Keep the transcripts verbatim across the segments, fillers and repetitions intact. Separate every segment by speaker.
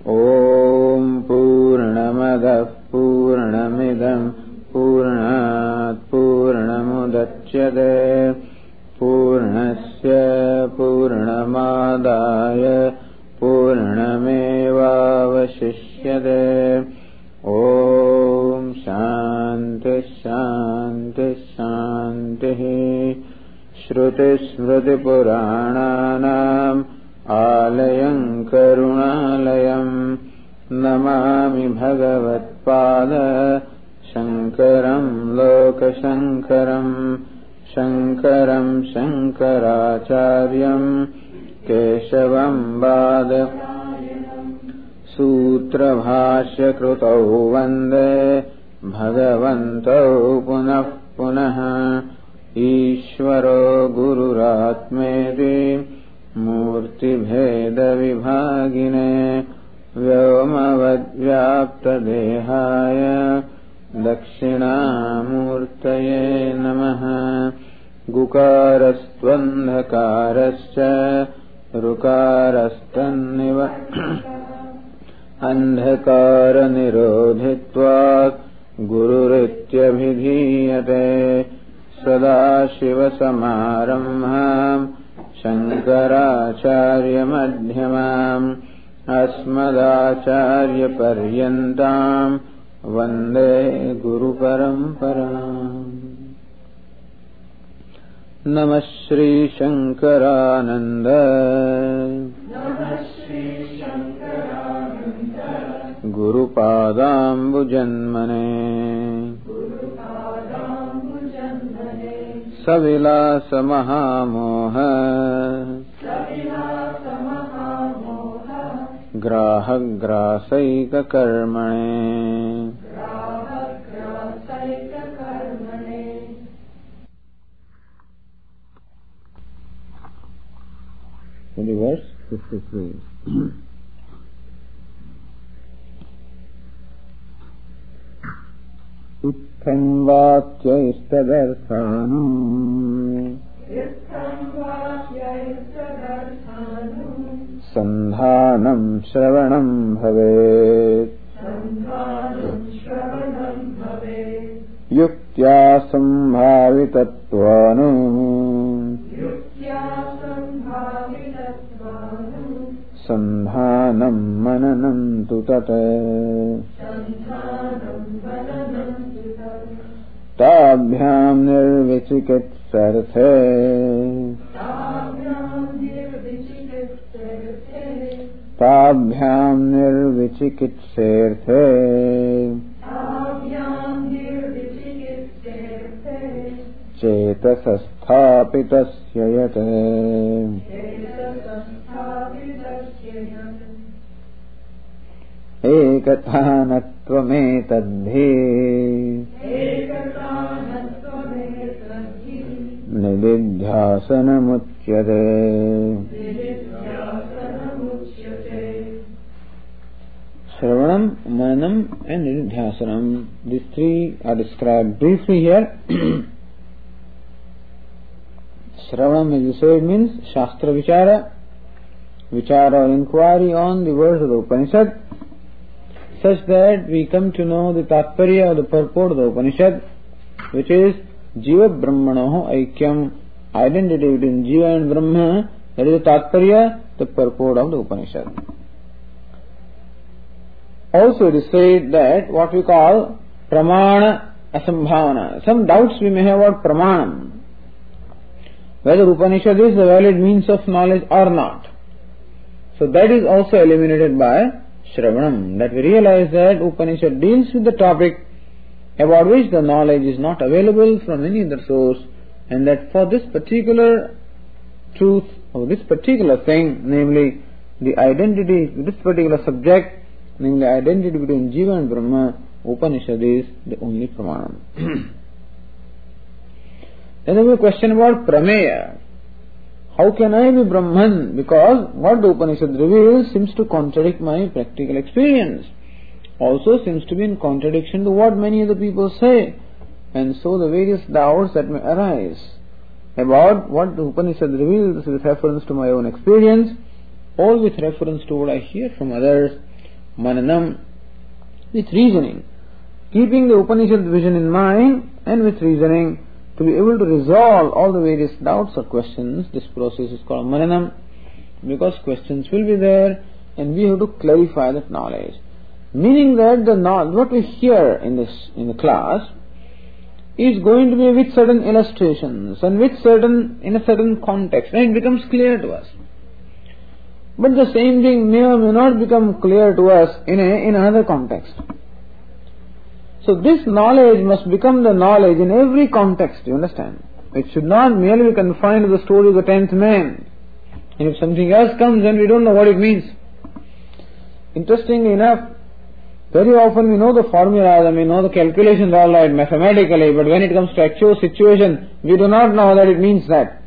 Speaker 1: ॐ पूर्णमदः पूर्णमिदं पूर्णात् पूर्णमुदच्यते पूर्णस्य पूर्णमादाय पूर्णमेवावशिष्यते। ॐ शान्ति शान्ति शान्तिः। श्रुतिस्मृतिपुराणानाम् आलयं करुणालयं नमामि भगवत्पाद शङ्करं लोकशङ्करं शङ्करं शङ्कराचार्यं केशवं वाद सूत्रभाष्यकृतौ वन्दे भगवन्तौ पुनः पुनः। ईश्वरो गुरुरात्मेति मूर्तिभेदविभागिने व्योमवद्व्याप्तदेहाय दक्षिणामूर्तये नमः। गुकारस्त्वन्धकारश्च ऋकारस्तन्निव अन्धकारनिरोधित्वात् गुरुरित्यभिधीयते। सदाशिवसमारम्भाम् शङ्कराचार्यमध्यमाम् अस्मदाचार्यपर्यन्ताम् वन्दे गुरुपरम्पराम्। नमः श्रीशङ्करानन्द गुरुपादाम्बुजन्मने सविलासमहामोह ग्राहग्रासैककर्मणे। Verse fifty-three. इत्थं वाक्यैस्तदर्थानाम् सन्धानं श्रवणं भवेत्। युक्त्या संभावितत्वानु सन्धानं मननं तु तत्। ताभ्यां निर्विचिकित्सर्थे ताभ्यां निर्विचिकित्सेर्थे चेतसस्थापितस्य यत्। एकतानत्वमेतद्धि निदिध्यासनमुच्यते। Shravanam, Mananam and Nididhyasanam. These three are described briefly here. Shravanam, as you say, means Shastra Vichara, Vichara or inquiry on the words of the Upanishad, such that we come to know the Tatparya or the purport of the Upanishad, which is Jiva Brahmanoho Aikyam, identity between Jiva and Brahma. That is the Tatparya, the purport of the Upanishad. Also it is said that what we call Pramana Asambhavana. Some doubts we may have about Pramanam, whether Upanishad is a valid means of knowledge or not. So that is also eliminated by Shravanam, that we realize that Upanishad deals with the topic about which the knowledge is not available from any other source, and that for this particular truth or this particular thing, namely the identity, this particular subject, namely the identity between Jiva and Brahma, Upanishad is the only Pramanam. Then there is a question about Prameya. How can I be Brahman? Because what the Upanishad reveals seems to contradict my practical experience. Also seems to be in contradiction to what many other people say. And so the various doubts that may arise about what the Upanishad reveals with reference to my own experience, or with reference to what I hear from others, Mananam, with reasoning. Keeping the Upanishad vision in mind and with reasoning to be able to resolve all the various doubts or questions. This process is called Mananam, because questions will be there and we have to clarify that knowledge. Meaning that the what we hear in this in the class is going to be with certain illustrations and with certain in a certain context, and it becomes clear to us. But the same thing may or may not become clear to us in a in another context. So this knowledge must become the knowledge in every context, you understand? It should not merely be confined to the story of the tenth man. And if something else comes, then we don't know what it means. Interestingly enough, very often we know the formulas and we know the calculations all right mathematically, but when it comes to actual situation, we do not know that it means that.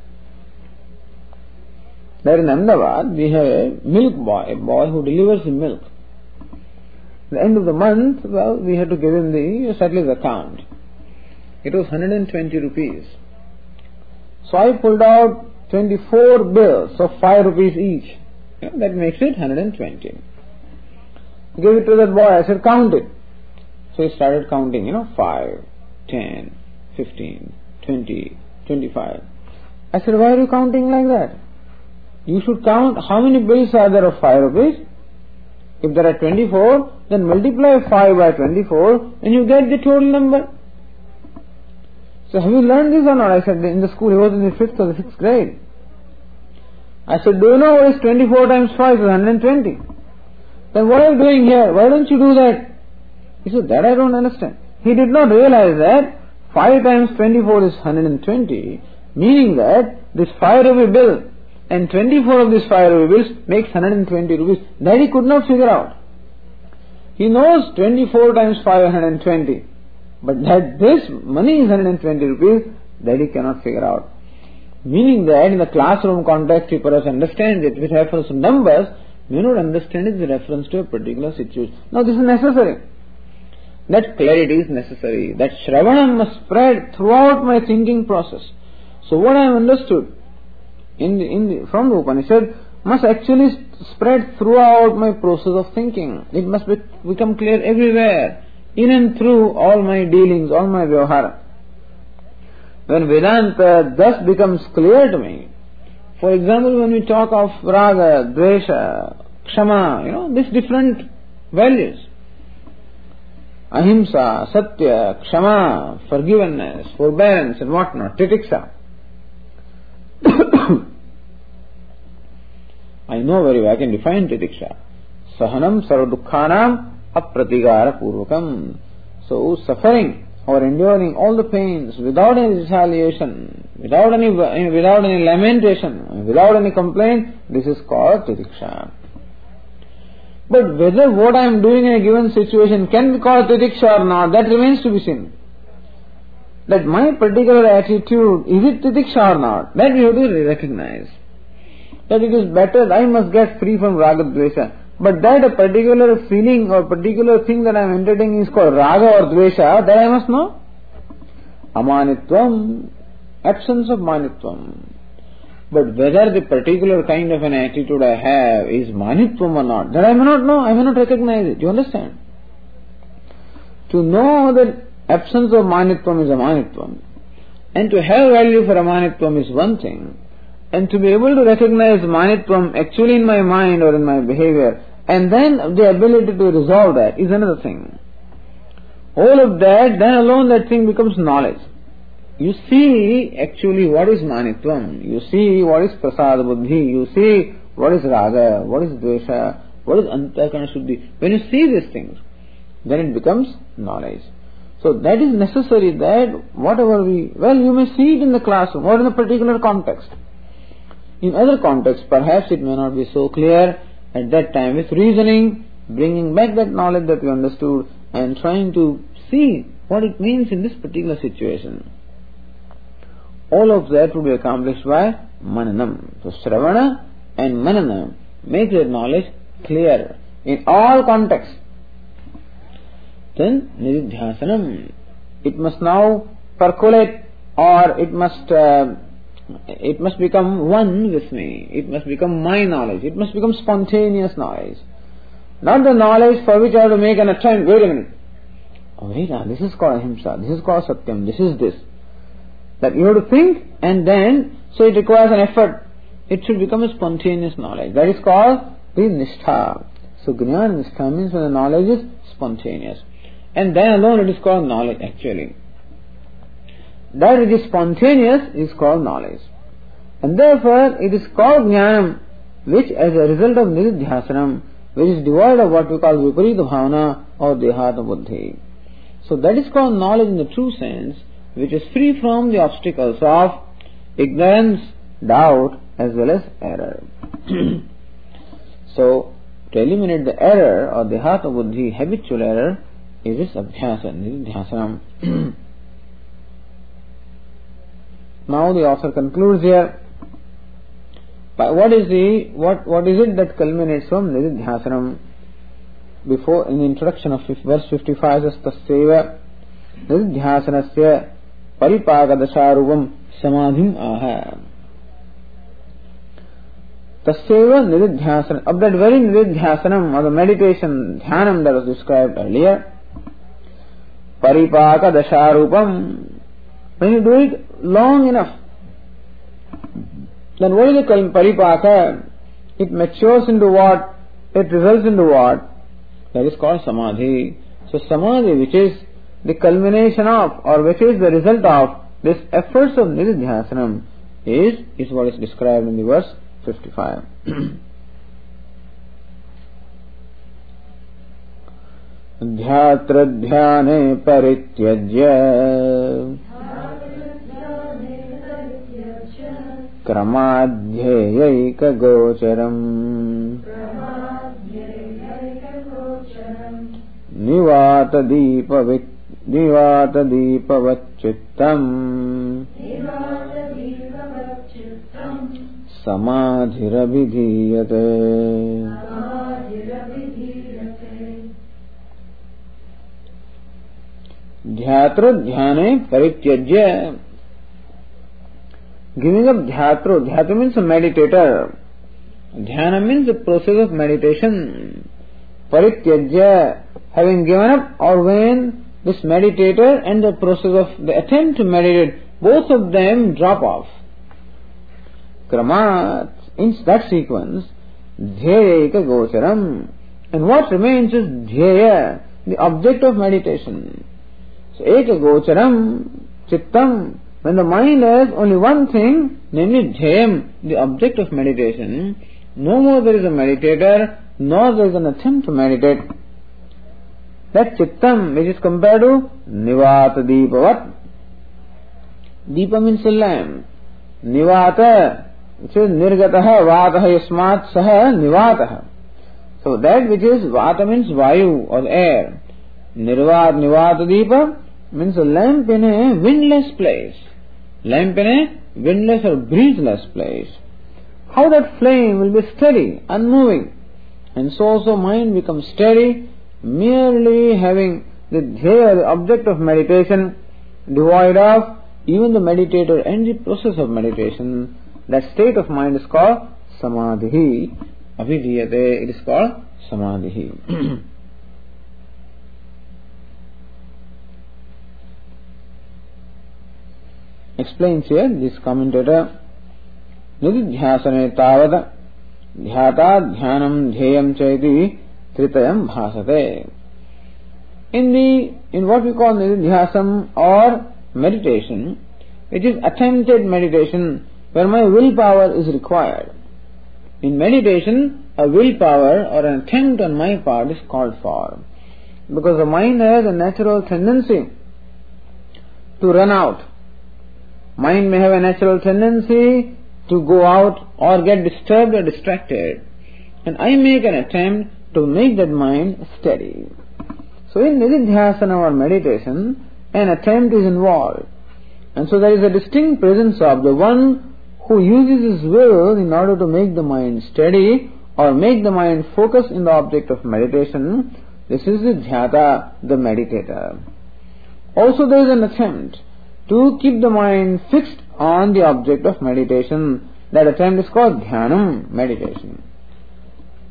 Speaker 1: There in Ahmedabad, we have a milk boy, a boy who delivers the milk. At the end of the month, well, we had to give him the settle his account. It was one hundred twenty rupees. So I pulled out twenty-four bills of five rupees each. You know, that makes it one hundred twenty. Gave it to that boy. I said, count it. So he started counting, you know, five, ten, fifteen, twenty, twenty-five. I said, why are you counting like that? You should count how many bills are there of five rupees. If there are twenty-four, then multiply five by twenty-four and you get the total number. So have you learned this or not? I said, in the school, he was in the fifth or the sixth grade. I said, do you know what is twenty-four times five is one hundred twenty? Then what are you doing here? Why don't you do that? He said, that I don't understand. He did not realize that five times twenty-four is one hundred twenty, meaning that this five rupee bill and twenty-four of these five rupee bills makes one hundred twenty rupees. That he could not figure out. He knows twenty-four times five is one hundred twenty. But that this money is one hundred twenty rupees, that he cannot figure out. Meaning that in the classroom context, he perhaps understands it with reference to numbers, may not understand it with reference to a particular situation. Now this is necessary. That clarity is necessary. That Shravanam must spread throughout my thinking process. So what I have understood in the, in the, from the Upanishad must actually spread throughout my process of thinking. It must be, become clear everywhere, in and through all my dealings, all my vyavahara. When Vedanta thus becomes clear to me, for example, when we talk of raga, dvesha, kshama, you know, these different values, ahimsa, satya, kshama, forgiveness, forbearance and whatnot, titiksa. I know very well, I can define titiksa. Sahanam sarvadukhanam apratigara purvakam. So suffering or enduring all the pains without any retaliation, without any without any lamentation, without any complaint, this is called titiksha. But whether what I am doing in a given situation can be called titiksha or not, that remains to be seen. That my particular attitude, is it titiksha or not, that we have to recognize. That it is better, I must get free from raga dvesha. But that a particular feeling or particular thing that I am entertaining is called raga or dvesha, that I must know. Amanitvam, absence of manitvam. But whether the particular kind of an attitude I have is manitvam or not, that I may not know, I may not recognize it. You understand? To know that absence of manitvam is amanitvam, and to have value for amanitvam is one thing, and to be able to recognize manitvam actually in my mind or in my behavior, and then the ability to resolve that is another thing. All of that, then alone that thing becomes knowledge. You see actually what is manitvam, you see what is prasada buddhi, you see what is raga, what is dvesha, what is antakarana shuddhi. When you see these things, then it becomes knowledge. So that is necessary that whatever we, well, you may see it in the classroom or in a particular context. In other contexts, perhaps it may not be so clear. At that time, with reasoning, bringing back that knowledge that we understood and trying to see what it means in this particular situation. All of that will be accomplished by mananam. So Shravana and manana make that knowledge clear in all contexts. Then nididhyasanam. It must now percolate, or it must uh, it must become one with me. It must become my knowledge. It must become spontaneous knowledge. Not the knowledge for which I have to make an attempt. Wait a minute. Oh, wait, ah, this is called ahimsa, this is called satyam, this is this. That you have to think and then, so it requires an effort. It should become a spontaneous knowledge. That is called the nishtha. So Jnana Nishtha means when the knowledge is spontaneous. And then alone it is called knowledge actually. That it is spontaneous is called knowledge. And therefore it is called Jnanam, which as a result of Nididhyasanam, which is devoid of what we call Viparita Bhavana or Dehata Buddhi. So that is called knowledge in the true sense, which is free from the obstacles of ignorance, doubt as well as error. So to eliminate the error or Dehata Buddhi, habitual error, is this Abhyasa, Nididhyasanam. Now the author concludes here. But what is the what what is it that culminates from Nididhyasanam? Before, in the introduction of verse fifty-five, says Tasyeva Nididhyasanasya Paripakadasharupam Samadhim Aha. Tasyeva Nididhyasanam. Of that very Nididhyasanam or the meditation, Dhyanam that was described earlier, Paripakadasharupam. When you do it long enough, then what is the paripaka? It matures into what? It results into what? That is called samadhi. So samadhi, which is the culmination of, or which is the result of this efforts of Nididhyasanam, is, is what is described in the verse fifty-five. Dhyatra dhyane parityajya Kramadhyayika gocharam Nivata deepa Nivata deepa vachittam Samadhirabhidhiyate. Dhyatra dhyane parityajya. Giving up dhyatro. Dhyatro means a meditator. Dhyana means the process of meditation. Parityajya, having given up, or when this meditator and the process of the attempt to meditate, both of them drop off. Kramat, in that sequence, dhyayika gocharam. And what remains is dhyaya, the object of meditation. So, eka gocharam, chittam. When the mind has only one thing, namely dhyayam, the object of meditation, no more there is a meditator, nor there is an attempt to meditate. That chittam, which is compared to nivata deepavat. Deepa means a lamp. Nivata, which is nirgataha vataha yasmat saha nivataha. So that which is vata means vayu or air. Nirvat nivata deepa means a lamp in a windless place. Lamp in a windless or breezeless place. How that flame will be steady, unmoving. And so also mind becomes steady, merely having the dhyaya, the object of meditation, devoid of even the meditator and the process of meditation. That state of mind is called samadhi. Abhidhiyate, it is called samadhi. Explains here, this commentator, Nididhyasane tavada dhyata dhyanam dhyayam chaiti tritayam bhasate. In the, in what we call Nididhyasam or meditation, it is attempted meditation where my willpower is required. In meditation, a willpower or an attempt on my part is called for. Because the mind has a natural tendency to run out. Mind may have a natural tendency to go out or get disturbed or distracted. And I make an attempt to make that mind steady. So in Nididhyasana or meditation, an attempt is involved. And so there is a distinct presence of the one who uses his will in order to make the mind steady or make the mind focus in the object of meditation. This is the dhyata, the meditator. Also there is an attempt to keep the mind fixed on the object of meditation. That attempt is called dhyanam, meditation.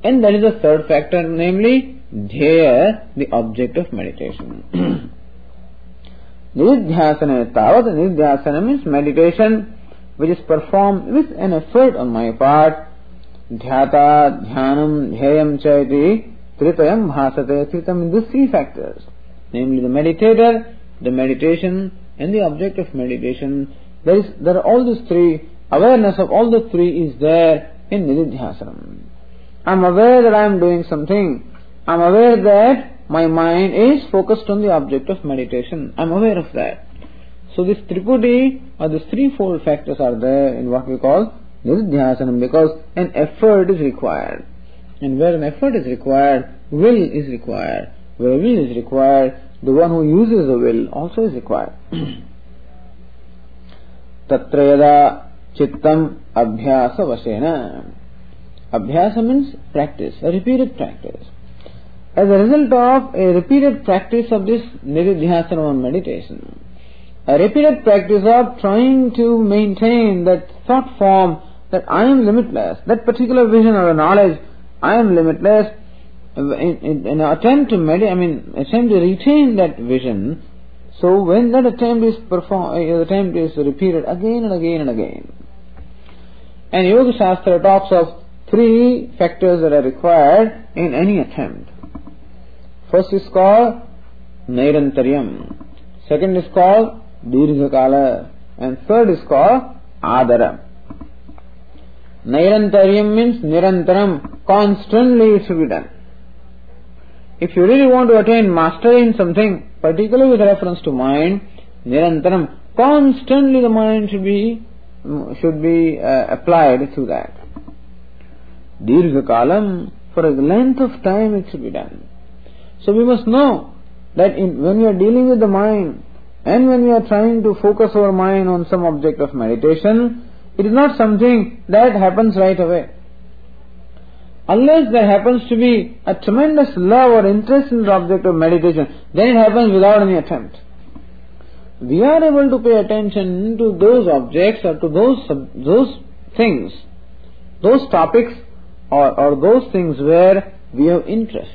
Speaker 1: And that is the third factor, namely Dhyaya, the object of meditation. Nididhyasana tavat. Nididhyasana means meditation which is performed with an effort on my part. Dhyata, Dhyanam, Dhyayam chaiti, Tritayam bhasate. Tritam in these three factors, namely the meditator, the meditation, and the object of meditation. There is, there are all these three. Awareness of all the three is there in Nididhyasana. I am aware that I am doing something. I am aware that my mind is focused on the object of meditation. I am aware of that. So this Tripudi or these threefold factors are there in what we call Nididhyasana, because an effort is required. And where an effort is required, will is required. Where will is required, the one who uses the will also is required. Tatra yada chittam abhyasa vasena. Abhyasa means practice, a repeated practice. As a result of a repeated practice of this Nididhyasana or meditation, a repeated practice of trying to maintain that thought form that I am limitless, that particular vision or knowledge, I am limitless, in, in, in an attempt to med- I mean, attempt to retain that vision. So when that attempt is performed, uh, attempt is repeated again and again and again. And Yoga Shastra talks of three factors that are required in any attempt. First is called Nairantaryam. Second is called Dirghakala. And third is called Adara. Nairantaryam means Nirantaram. Constantly it should be done. If you really want to attain mastery in something, particularly with reference to mind, Nirantaram, constantly the mind should be should be uh, applied to that. Dirghakalam, for a length of time it should be done. So we must know that in, when we are dealing with the mind and when we are trying to focus our mind on some object of meditation, it is not something that happens right away. Unless there happens to be a tremendous love or interest in the object of meditation, then it happens without any attempt. We are able to pay attention to those objects or to those those things, those topics or, or those things where we have interest.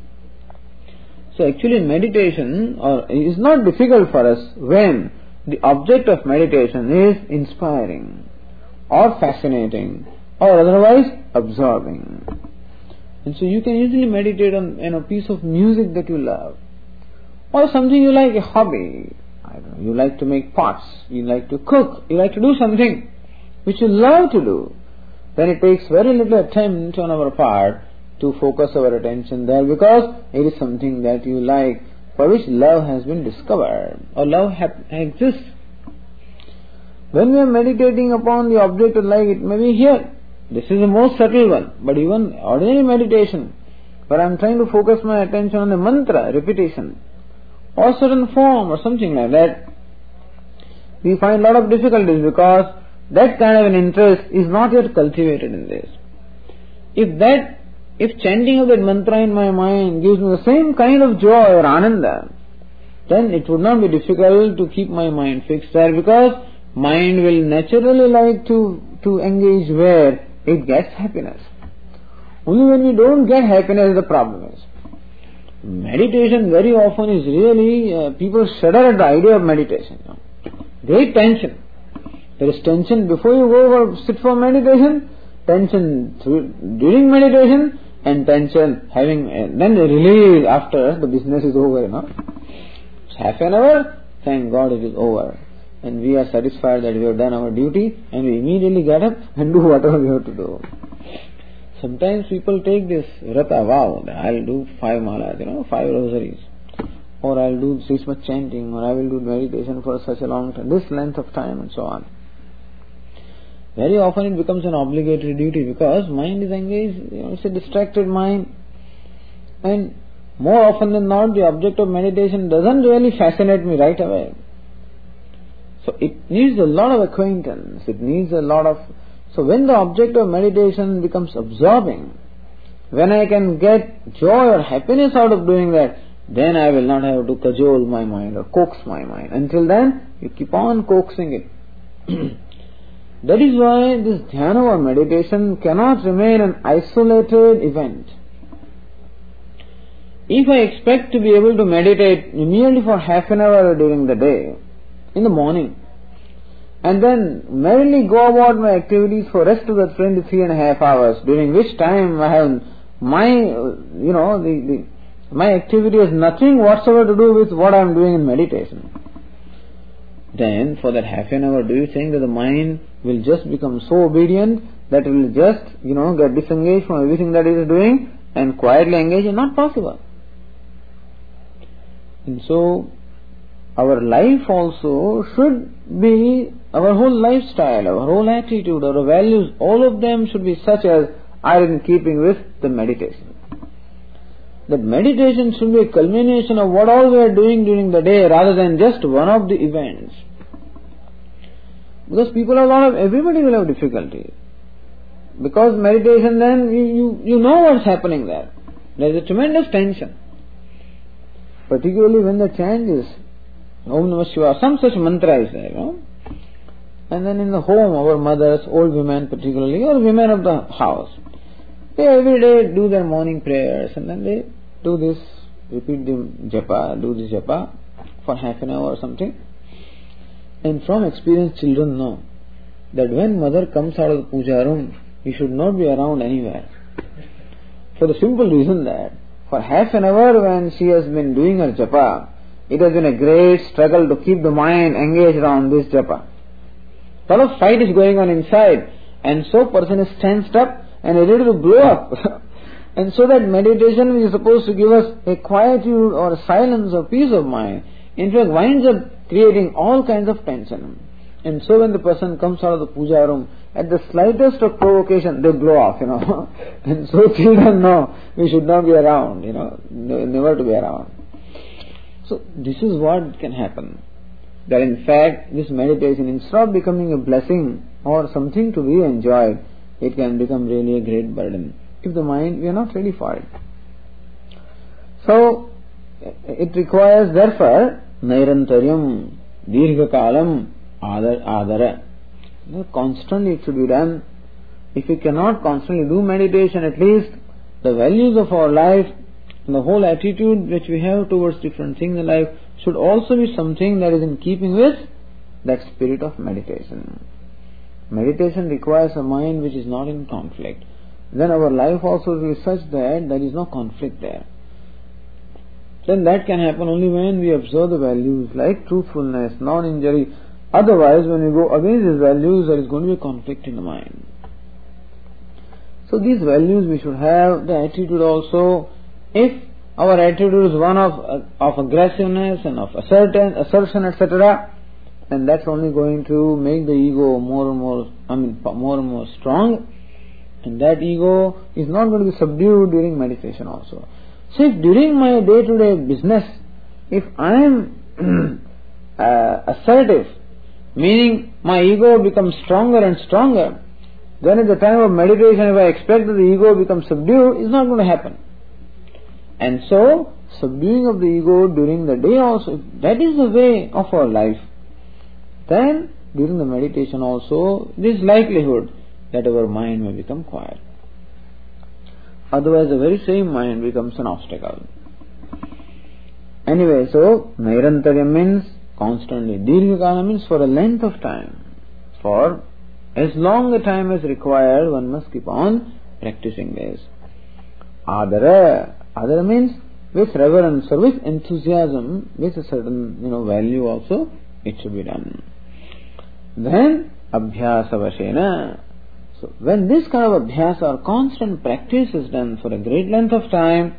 Speaker 1: So actually meditation or is not difficult for us when the object of meditation is inspiring or fascinating or otherwise absorbing. And so you can easily meditate on, on a piece of music that you love, or something you like, a hobby. I don't know, you like to make pots, you like to cook, you like to do something which you love to do. Then it takes very little attempt on our part to focus our attention there, because it is something that you like, for which love has been discovered, or love ha- exists. When we are meditating upon the object of like, it may be here. This is the most subtle one. But even ordinary meditation, where I am trying to focus my attention on a mantra, repetition, or certain form or something like that, we find a lot of difficulties because that kind of an interest is not yet cultivated in this. If that, if chanting of that mantra in my mind gives me the same kind of joy or ananda, then it would not be difficult to keep my mind fixed there, because mind will naturally like to, to engage where it gets happiness. Only when we don't get happiness, the problem is. Meditation very often is really, uh, people shudder at the idea of meditation. You know. Great tension. There is tension before you go over, sit for meditation, tension through, during meditation, and tension having, uh, then the release after the business is over. You know. It's half an hour, thank God it is over. And we are satisfied that we have done our duty, and we immediately get up and do whatever we have to do. Sometimes people take this Vrata vow, I'll do five malas, you know, five rosaries, or I'll do this much chanting, or I will do meditation for such a long time, this length of time, and so on. Very often it becomes an obligatory duty because mind is engaged, you know, it's a distracted mind, and more often than not the object of meditation doesn't really fascinate me right away. So it needs a lot of acquaintance, it needs a lot of... So when the object of meditation becomes absorbing, when I can get joy or happiness out of doing that, then I will not have to cajole my mind or coax my mind. Until then, you keep on coaxing it. That is why this dhyana or meditation cannot remain an isolated event. If I expect to be able to meditate merely for half an hour during the day, in the morning, and then merely go about my activities for the rest of the twenty-three and a half hours, during which time I have my, you know, the, the my activity has nothing whatsoever to do with what I am doing in meditation. Then, for that half an hour, do you think that the mind will just become so obedient that it will just, you know, get disengaged from everything that it is doing and quietly engage? It's not possible. And so, our life also should be, our whole lifestyle, our whole attitude, our values, all of them should be such as are in keeping with the meditation. That meditation should be a culmination of what all we are doing during the day rather than just one of the events. Because people have a lot of, everybody will have difficulty. Because meditation then, you, you, you know what's happening there. There is a tremendous tension. Particularly when the chant is Om Namah Shivaya, some such mantra is there, you know. And then in the home, our mothers, old women particularly, or women of the house, they every day do their morning prayers and then they do this, repeat the japa, do this japa for half an hour or something. And from experience, children know that when mother comes out of the puja room, you should not be around anywhere. For the simple reason that for half an hour when she has been doing her japa, it has been a great struggle to keep the mind engaged around this japa. A lot of fight is going on inside, and so person is tensed up and is ready to blow up. And so that meditation is supposed to give us a quietude or a silence or peace of mind, in fact winds up creating all kinds of tension. And so when the person comes out of the puja room, at the slightest of provocation, they blow off, you know. And so children know we should not be around, you know, never to be around. So this is what can happen. That in fact, this meditation, instead of becoming a blessing or something to be enjoyed, it can become really a great burden. If the mind, we are not ready for it. So, it requires therefore, Nairantaryam, Dirghakalam, Adara. Constantly it should be done. If we cannot constantly do meditation, at least the values of our life, and the whole attitude which we have towards different things in life should also be something that is in keeping with that spirit of meditation. Meditation requires a mind which is not in conflict. Then our life also will be such that there is no conflict there. Then that can happen only when we observe the values like truthfulness, non-injury. Otherwise, when we go against these values, there is going to be a conflict in the mind. So these values we should have, the attitude also. If our attitude is one of of aggressiveness and of assertion, assertion, et cetera, then that's only going to make the ego more and more, I mean, more and more strong, and that ego is not going to be subdued during meditation also. So, if during my day-to-day business, if I am uh, assertive, meaning my ego becomes stronger and stronger, then at the time of meditation, if I expect that the ego becomes subdued, it's not going to happen. And so, subduing of the ego during the day also, that is the way of our life. Then, during the meditation also, there is likelihood that our mind may become quiet. Otherwise, the very same mind becomes an obstacle. Anyway, so, Nairantaryam means constantly. Dirghakala means for a length of time. For as long a time as required, one must keep on practicing this. Adara. Adara means with reverence or with enthusiasm, with a certain, you know, value also, it should be done. Then, abhyasa vashena. So, when this kind of abhyasa or constant practice is done for a great length of time,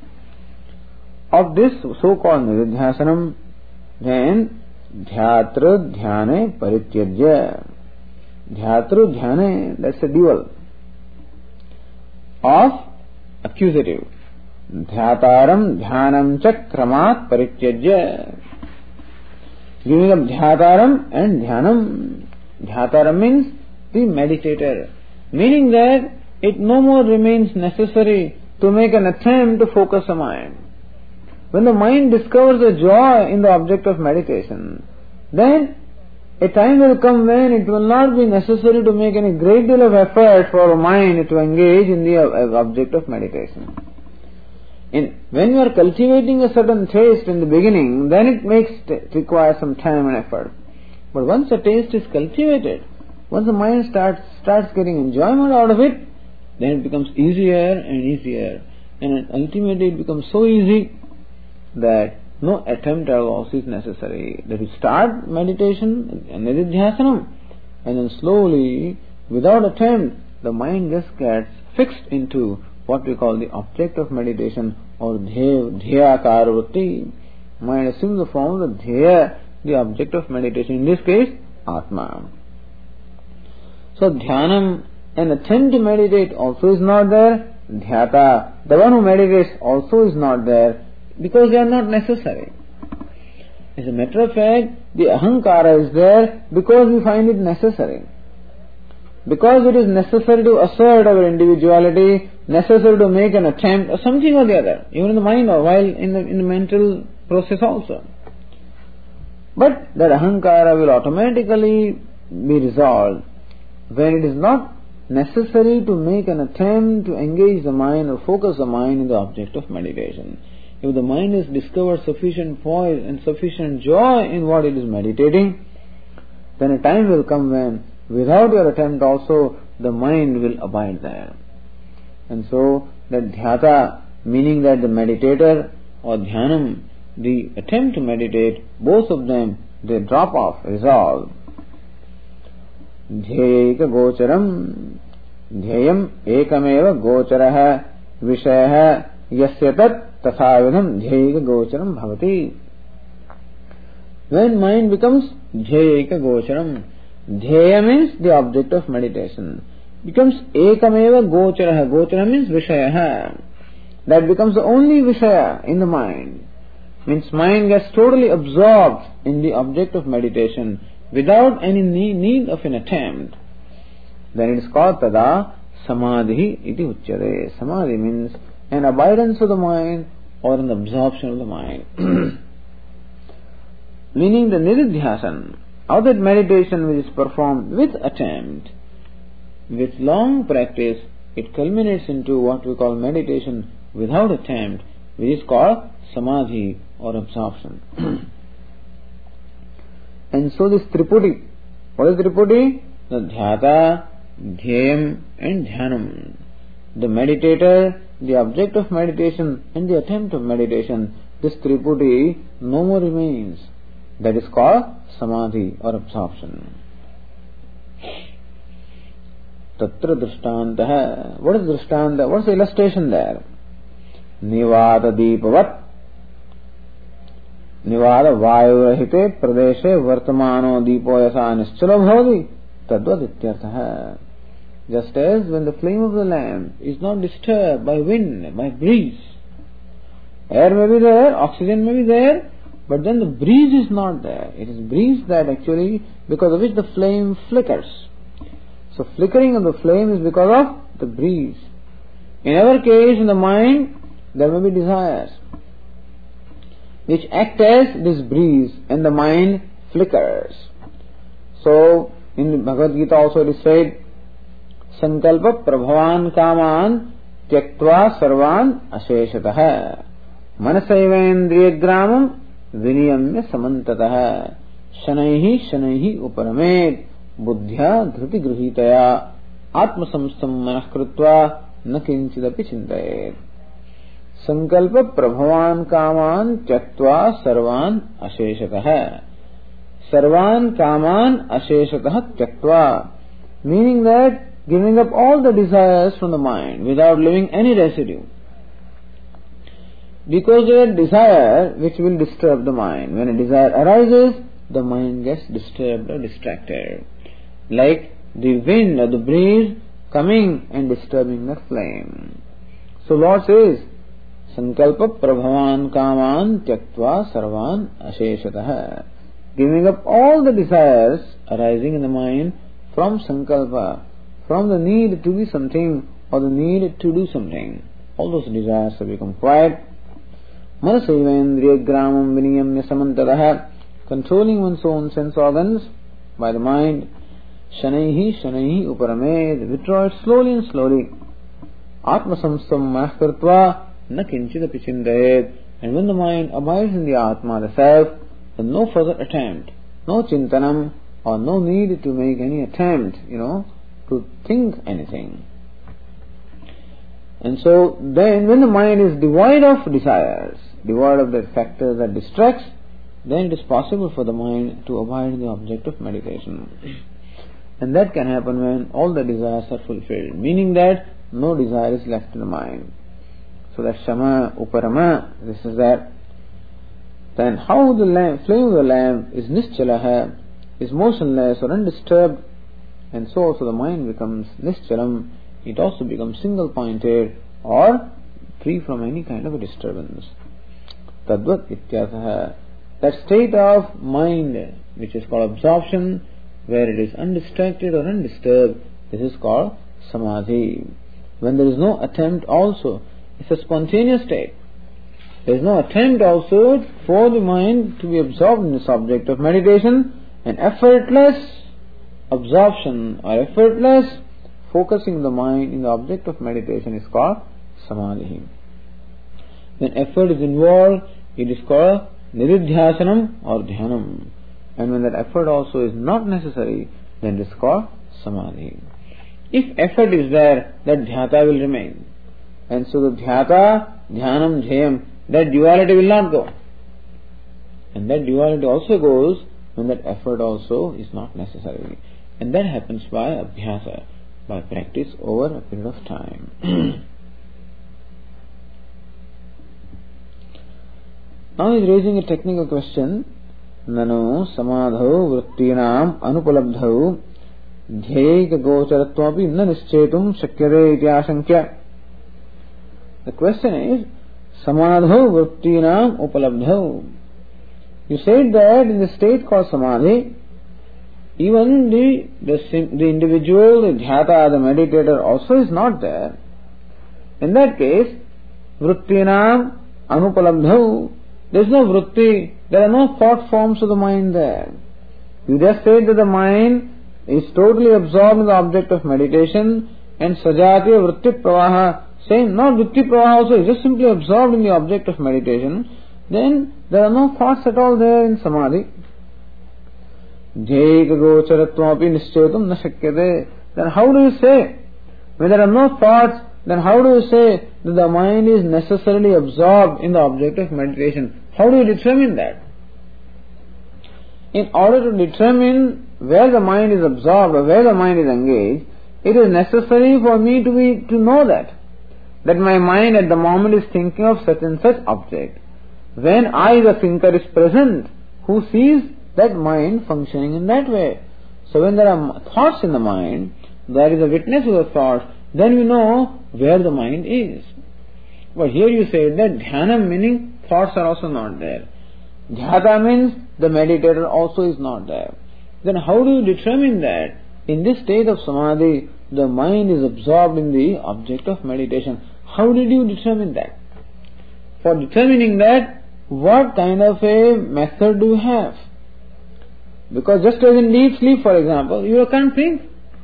Speaker 1: of this so-called nididhyasanam, then, dhyatra dhyane parityajya. Dhyatra dhyane, that's a dual of accusative. Dhyataram dhyanam chakramat parityajya. Giving up dhyataram and dhyanam. Dhyataram means the meditator, meaning that it no more remains necessary to make an attempt to focus the mind. When the mind discovers the joy in the object of meditation, then a time will come when it will not be necessary to make any great deal of effort for a mind to engage in the object of meditation. In, when you are cultivating a certain taste in the beginning, then it makes it require some time and effort. But once a taste is cultivated, once the mind starts starts getting enjoyment out of it, then it becomes easier and easier, and ultimately it becomes so easy that no attempt at all is necessary. That you start meditation, nididhyasanam, and then slowly, without attempt, the mind just gets fixed into what we call the object of meditation, or dhyakara vritti. Mind assumes the form of the dhya, the object of meditation, in this case, Atma. So dhyanam, an attempt to meditate also is not there. Dhyata, the one who meditates also is not there, because they are not necessary. As a matter of fact, the ahankara is there because we find it necessary. Because it is necessary to assert our individuality, necessary to make an attempt or something or the other, even in the mind or while in the, in the mental process also. But that ahankara will automatically be resolved when it is not necessary to make an attempt to engage the mind or focus the mind in the object of meditation. If the mind has discovered sufficient poise and sufficient joy in what it is meditating, then a time will come when, without your attempt also, the mind will abide there. And so, that dhyata, meaning that the meditator, or dhyanam, the attempt to meditate, both of them, they drop off, resolve. Dhyayeka gocharam, dhyayam ekameva gocharaha vishayaha yasya tat tathavidham dhyayeka gocharam bhavati. When mind becomes dhyayeka gocharam, dhyaya means the object of meditation, becomes ekameva gocharaha, gochara means vishayaha, that becomes the only vishaya in the mind. Means mind gets totally absorbed in the object of meditation without any need of an attempt. Then it is called tada samadhi iti uchyate. Samadhi means an abidance of the mind or an absorption of the mind. Meaning the nididhyasan, or that meditation which is performed with attempt, with long practice, it culminates into what we call meditation without attempt, which is called samadhi or absorption. And so this triputi, what is triputi? The dhyata, dhyayam and dhyanam. The meditator, the object of meditation and the attempt of meditation, this triputi no more remains. That is called samadhi or absorption. Tatra drishtantah. What is drishtanta? What is the illustration there? Nivada deepavat. Nivada vayurahite pradeshe vartamano deepo yasa nischalo bhavati tadvad ityartha. Just as when the flame of the lamp is not disturbed by wind, by breeze. Air may be there, oxygen may be there, but then the breeze is not there. It is breeze that actually, because of which the flame flickers. So flickering of the flame is because of the breeze. In our case, in the mind, there may be desires which act as this breeze, and the mind flickers. So, in the Bhagavad Gita also it is said, Sankalpa prabhavan kaman tyaktva sarvan asheshatah manasaivaindriya gramam viniyamya samantataha shanaihi shanaihi uparamet buddhya dhruti gruhitaya atma samstam manah krutva na kinchidapi chintayet. Sankalpa prabhavan kaman tyaktva sarvan asheshatah. Sarvan kaman asheshatah tyaktva, meaning that giving up all the desires from the mind without leaving any residue. Because there is desire which will disturb the mind. When a desire arises, the mind gets disturbed or distracted. Like the wind or the breeze coming and disturbing the flame. So Lord says, Sankalpa prabhavan kaman tyaktva sarvan asheshatah. Giving up all the desires arising in the mind from sankalpa, from the need to be something or the need to do something. All those desires have become quiet. Manasaivaindriya gramam viniyamya samantataha. Controlling one's own sense organs by the mind. Shanaihi shanaihi uparamed, withdraw it slowly and slowly. Atma samstam mahkartva na kinchidapi chindayet. And when the mind abides in the Atma, the self, then no further attempt, no chintanam, or no need to make any attempt, you know, to think anything. And so then when the mind is devoid of desires, devoid of that factor that distracts, then it is possible for the mind to abide in the object of meditation. And that can happen when all the desires are fulfilled, meaning that no desire is left in the mind. So that Shama, Uparama, this is that. Then how the lamp, flame of the lamp is Nischalaha, is motionless or undisturbed, and so also the mind becomes Nischalam, it also becomes single pointed or free from any kind of a disturbance. Tadvat ityatha. That state of mind which is called absorption, where it is undistracted or undisturbed, this is called Samadhi. When there is no attempt also, it's a spontaneous state. There is no attempt also for the mind to be absorbed in this object of meditation, and effortless absorption or effortless focusing the mind in the object of meditation is called Samadhi. When effort is involved, it is called Nididhyasanam or Dhyanam. And when that effort also is not necessary, then it is called Samadhi. If effort is there, that dhyata will remain. And so the dhyata, dhyanam, dhyayam, that duality will not go. And that duality also goes when that effort also is not necessary. And that happens by abhyasa, by practice over a period of time. Now he is raising a technical question. Nano samadhau vrittinam anupalabdhau dhyayika gocharatvapi na nischetum shakyare iti ashankya. The question is, samadhau vrittinam upalabdhau. You said that in the state called samadhi, even the, the, the individual, the dhyata, the meditator also is not there. In that case, vrittinam anupalabdhau, there is no vritti, there are no thought forms of the mind there. You just said that the mind is totally absorbed in the object of meditation, and sajati vritti pravaha, saying not vritti pravaha also, is just simply absorbed in the object of meditation, then there are no thoughts at all there in samadhi. Jayika gocharatvapi nischetum na shakyate. Then how do you say, when there are no thoughts, then how do you say that the mind is necessarily absorbed in the object of meditation? How do you determine that? In order to determine where the mind is absorbed or where the mind is engaged, it is necessary for me to be to know that that my mind at the moment is thinking of such and such object. When I, the thinker, is present, who sees that mind functioning in that way. So when there are thoughts in the mind, there is a witness of the thoughts, then we know where the mind is. But here you say that dhyana meaning thoughts are also not there. Dhyata means the meditator also is not there. Then how do you determine that in this state of samadhi the mind is absorbed in the object of meditation? How did you determine that? For determining that, what kind of a method do you have? Because just as in deep sleep, for example, you can't think.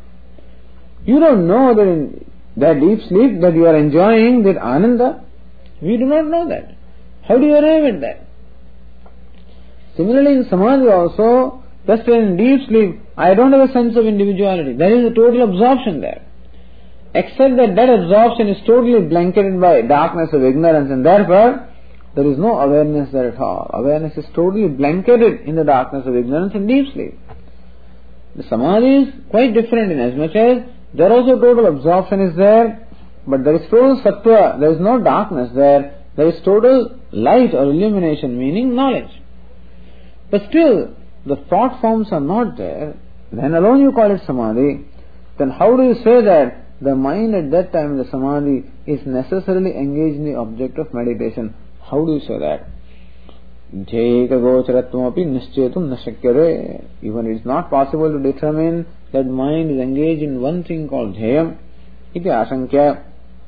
Speaker 1: You don't know that in that deep sleep that you are enjoying that ananda. We do not know that. How do you arrive at that? Similarly in samadhi also, just as in deep sleep, I don't have a sense of individuality. There is a total absorption there. Except that that absorption is totally blanketed by darkness of ignorance, and therefore there is no awareness there at all. Awareness is totally blanketed in the darkness of ignorance in deep sleep. The samadhi is quite different in as much as there also total absorption is there, but there is total sattva, there is no darkness there, there is total light or illumination, meaning knowledge. But still, the thought forms are not there, then alone you call it samadhi. Then how do you say that the mind at that time in the samadhi is necessarily engaged in the object of meditation? How do you say that? Jayika gocharatvapi nischetum na shakyare. Even it is not possible to determine that mind is engaged in one thing called jhayam. Iti asankya.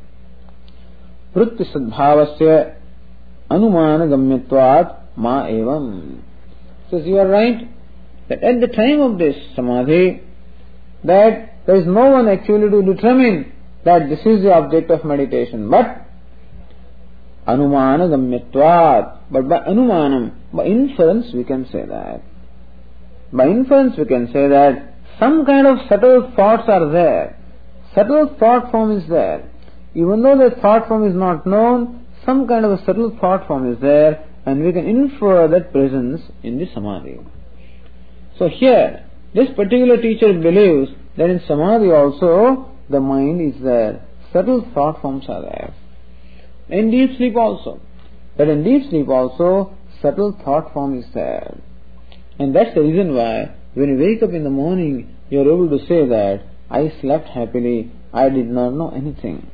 Speaker 1: Vritti sadbhavasya anumana gamyatvat ma evam. Says you are right that at the time of this samadhi, that there is no one actually to determine that this is the object of meditation, but anumana gamyatvat. But by anumanam, by inference we can say that. By inference we can say that some kind of subtle thoughts are there. Subtle thought form is there. Even though the thought form is not known, some kind of a subtle thought form is there, and we can infer that presence in the samadhi. So here, this particular teacher believes that in samadhi also the mind is there. Subtle thought forms are there. In deep sleep also. But in deep sleep also, subtle thought form is there. And that's the reason why when you wake up in the morning, you are able to say that I slept happily, I did not know anything.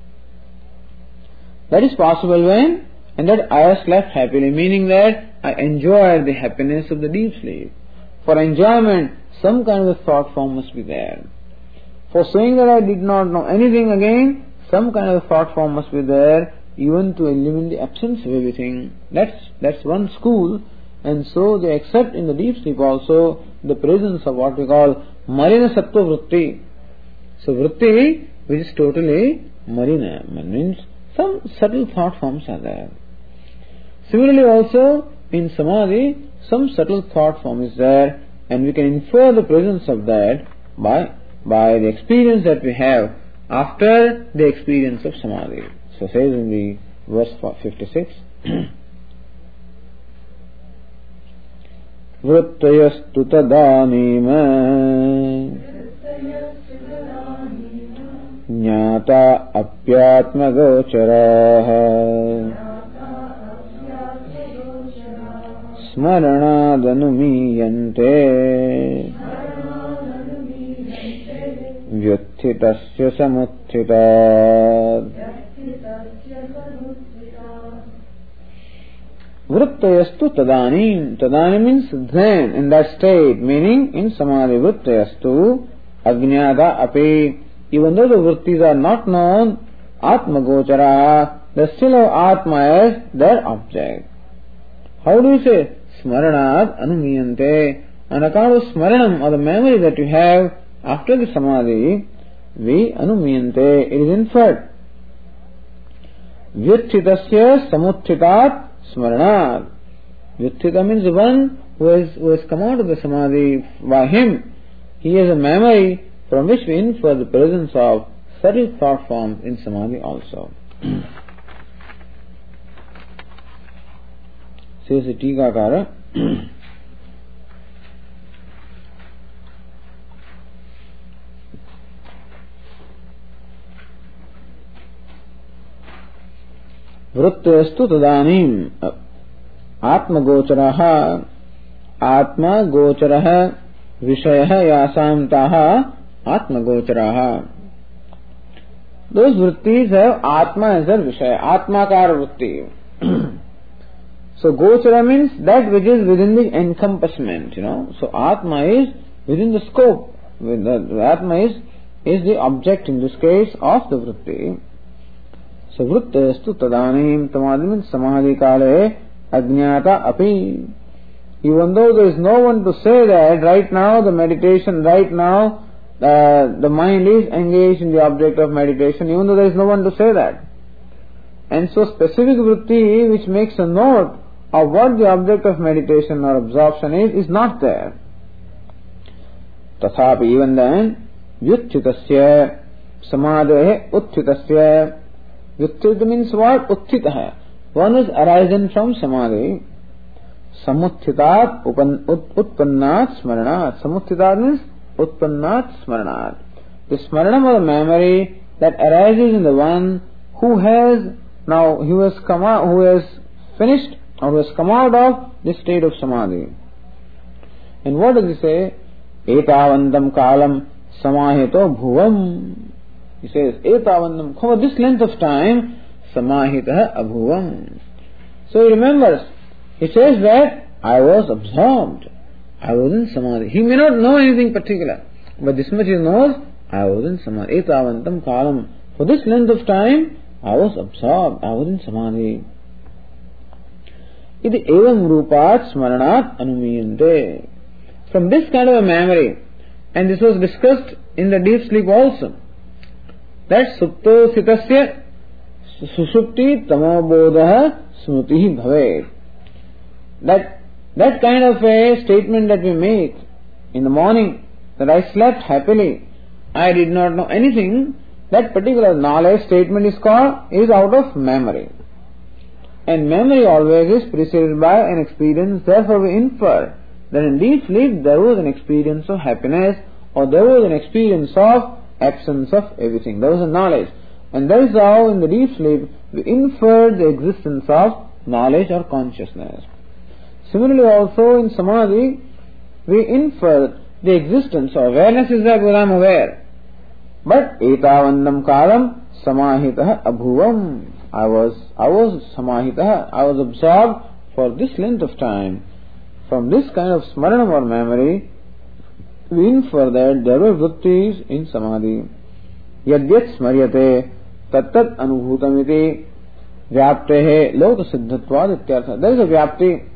Speaker 1: That is possible when? And that I slept happily, meaning that I enjoyed the happiness of the deep sleep. For enjoyment, some kind of a thought form must be there. For saying that I did not know anything again, some kind of a thought form must be there, even to eliminate the absence of everything. That's, that's one school. And so they accept in the deep sleep also the presence of what we call marina sattva vritti. So vritti, which is totally marina, means some subtle thought forms are there. Similarly also, in samadhi, some subtle thought form is there, and we can infer the presence of that by, by the experience that we have after the experience of samadhi. So says in the verse fifty-six, Vrittayastu tadanima Jnata apyatma gocharaha Smaranadhanumiyante Vyutthitasya samutthitad. Vrittayastu tadanim. Tadanim means then, in that state, meaning in samadhi. Vrittayastu ajnata api. Even though the vrittis are not known, atma gochara, they still have atma as their object. How do you say? Smaranad anumiyante. On account of smaranam, or the memory that you have after the samadhi, we anumiyante, it is inferred. Vyutthitasya samuthitat smaranad. Vyuttita means the one who has, who has come out of the samadhi. By him, he has a memory from which we infer the presence of subtle thought forms in samadhi also. Says the Tikakara, Vrittayastu tadanim Atma gocharaha Atma gocharaha Vishayah yasam taha Atma gocharaha. Those vrittis have Atma as their Vishaya, Atmakara vritti. So gochara means that which is within the encompassment, you know. So Atma is within the scope. The Atma is, is the object in this case of the vritti. So vrittayastu tadanim, tamadhi means samadhi kale ajnata api. Even though there is no one to say that right now the meditation, right now uh, the mind is engaged in the object of meditation, even though there is no one to say that. And so specific vritti which makes a note of what the object of meditation or absorption is, is not there. Tathapi, even then, vyutthitasya samadhe utthitasya. Vyuttita means what? Utthita. One is arisen from samadhi. Samuthitat utpannat smaranat. Samuthitat means utpannat smaranat. The smaranam or the memory that arises in the one who has now, who has come out, who has finished or who has come out of this state of samadhi. And what does he say? Etavantam kalam samahito bhuvam. He says, Etavantam, for this length of time, samahita abhuvam. So he remembers, he says that I was absorbed. I was in samadhi. He may not know anything particular, but this much he knows, I was in samadhi. Etavantam kalam. For this length of time, I was absorbed. I was in samadhi. Iti evam rupat smaranat anumiyante. from this kind of a memory, and this was discussed in the deep sleep also, that supto sitasya susupti tamobodha smriti bhavet. That, that kind of a statement that we make in the morning, that I slept happily, I did not know anything, that particular knowledge statement is called, is out of memory. And memory always is preceded by an experience, therefore we infer that in deep sleep there was an experience of happiness, or there was an experience of absence of everything. There was a knowledge. And that is how in the deep sleep we infer the existence of knowledge or consciousness. Similarly also in samadhi we infer the existence of awareness is there because I am aware. But etavandam kalam samahitah abhuvam. I was, I was samahitah, I was absorbed for this length of time. From this kind of smaranam or memory, we infer that there were vrittis in samadhi. Yadyat smaryate tattat anubhutamiti vyaptehe loka siddhatvad ityartha. There is a vyapti.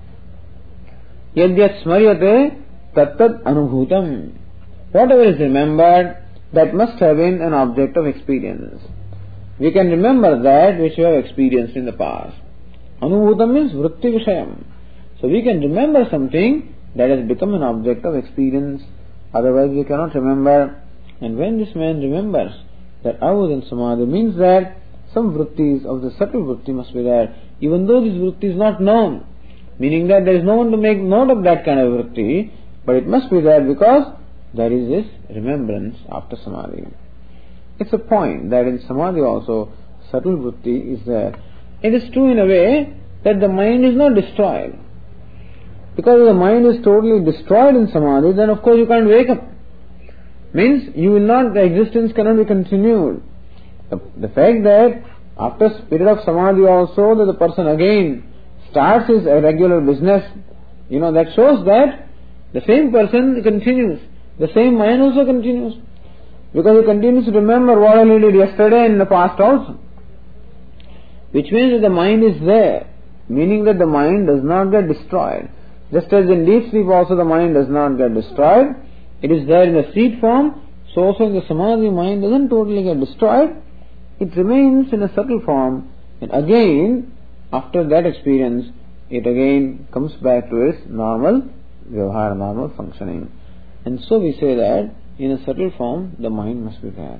Speaker 1: Yadyat smaryate tattat anubhutam. Whatever is remembered, that must have been an object of experience. We can remember that which we have experienced in the past. Anubhutam means vritti vishayam. So we can remember something that has become an object of experience. Otherwise we cannot remember. And when this man remembers that I was in samadhi, means that some vrittis of the subtle vritti must be there, even though this vritti is not known. Meaning that there is no one to make note of that kind of vritti, but it must be there because there is this remembrance after samadhi. It's a point that in samadhi also subtle vritti is there. It is true in a way that the mind is not destroyed. Because if the mind is totally destroyed in samadhi, then of course you can't wake up. Means you will not, the existence cannot be continued. The, the fact that after a period of samadhi also that the person again starts his regular business, you know, that shows that the same person continues. The same mind also continues. Because he continues to remember what he did yesterday and in the past also. Which means that the mind is there. Meaning that the mind does not get destroyed. Just as in deep sleep also the mind does not get destroyed. It is there in the seed form. So also in the samadhi mind doesn't totally get destroyed. It remains in a subtle form. And again, after that experience, it again comes back to its normal vyavahara, normal functioning. And so we say that in a subtle form, the mind must be there.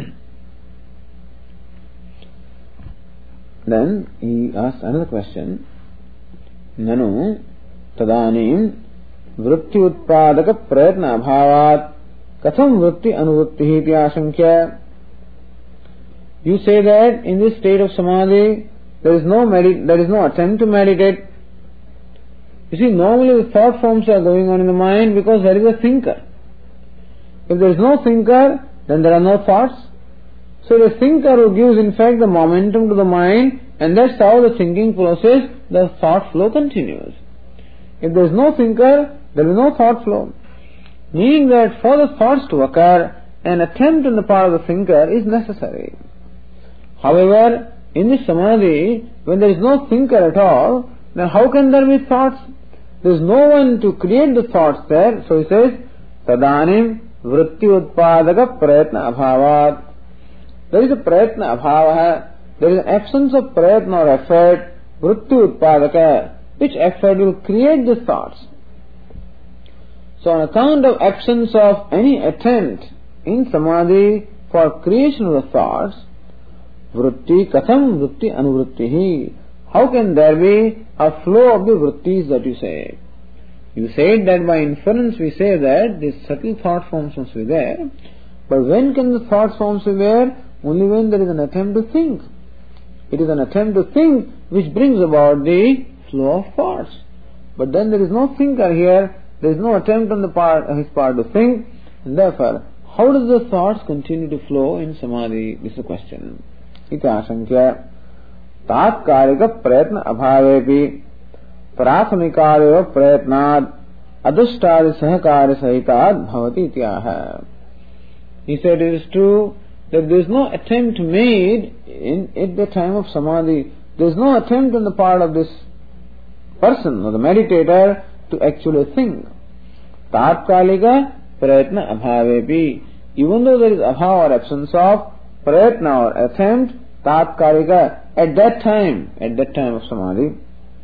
Speaker 1: Then he asks another question. Nanu tadanim vritti utpadaka prayatna abhavat katham vritti anuvritti iti ashankya. You say that in this state of samadhi, there is no medit- there is no attempt to meditate. You see, normally the thought forms are going on in the mind because there is a thinker. If there is no thinker, then there are no thoughts. So the thinker who gives in fact the momentum to the mind, and that's how the thinking process, the thought flow continues. If there is no thinker, there is no thought flow. Meaning that for the thoughts to occur, an attempt on the part of the thinker is necessary. However, in this samadhi, when there is no thinker at all, then how can there be thoughts? There is no one to create the thoughts there. So he says, Tadanim vritti utpadaka prayatna abhavat. There is a prayatna abhava. There is an absence of prayatna or effort. Vritti utpadaka. Which effort will create the thoughts? So on account of absence of any attempt in samadhi for creation of the thoughts, vritti katham vritti anuvrittihi. How can there be a flow of the vrittis that you say? You said that by inference we say that these subtle thought forms must be there. But when can the thought forms be there? Only when there is an attempt to think. It is an attempt to think which brings about the flow of thoughts. But then there is no thinker here. There is no attempt on the part, his part to think. And therefore, how does the thoughts continue to flow in samadhi? This is the question. Iti asankya. Tatkarika prayatna abhavepi prathamikadev prayatnad adushtadi sahakari sahitad bhavati ityaha. He said it is true that there is no attempt made in at the time of samadhi. There is no attempt on the part of this person or the meditator to actually think. tatkalika prayatna abhavepi. Even though there is abhava or absence of prayatna or attempt, tatkalika, at that time, at that time of samadhi,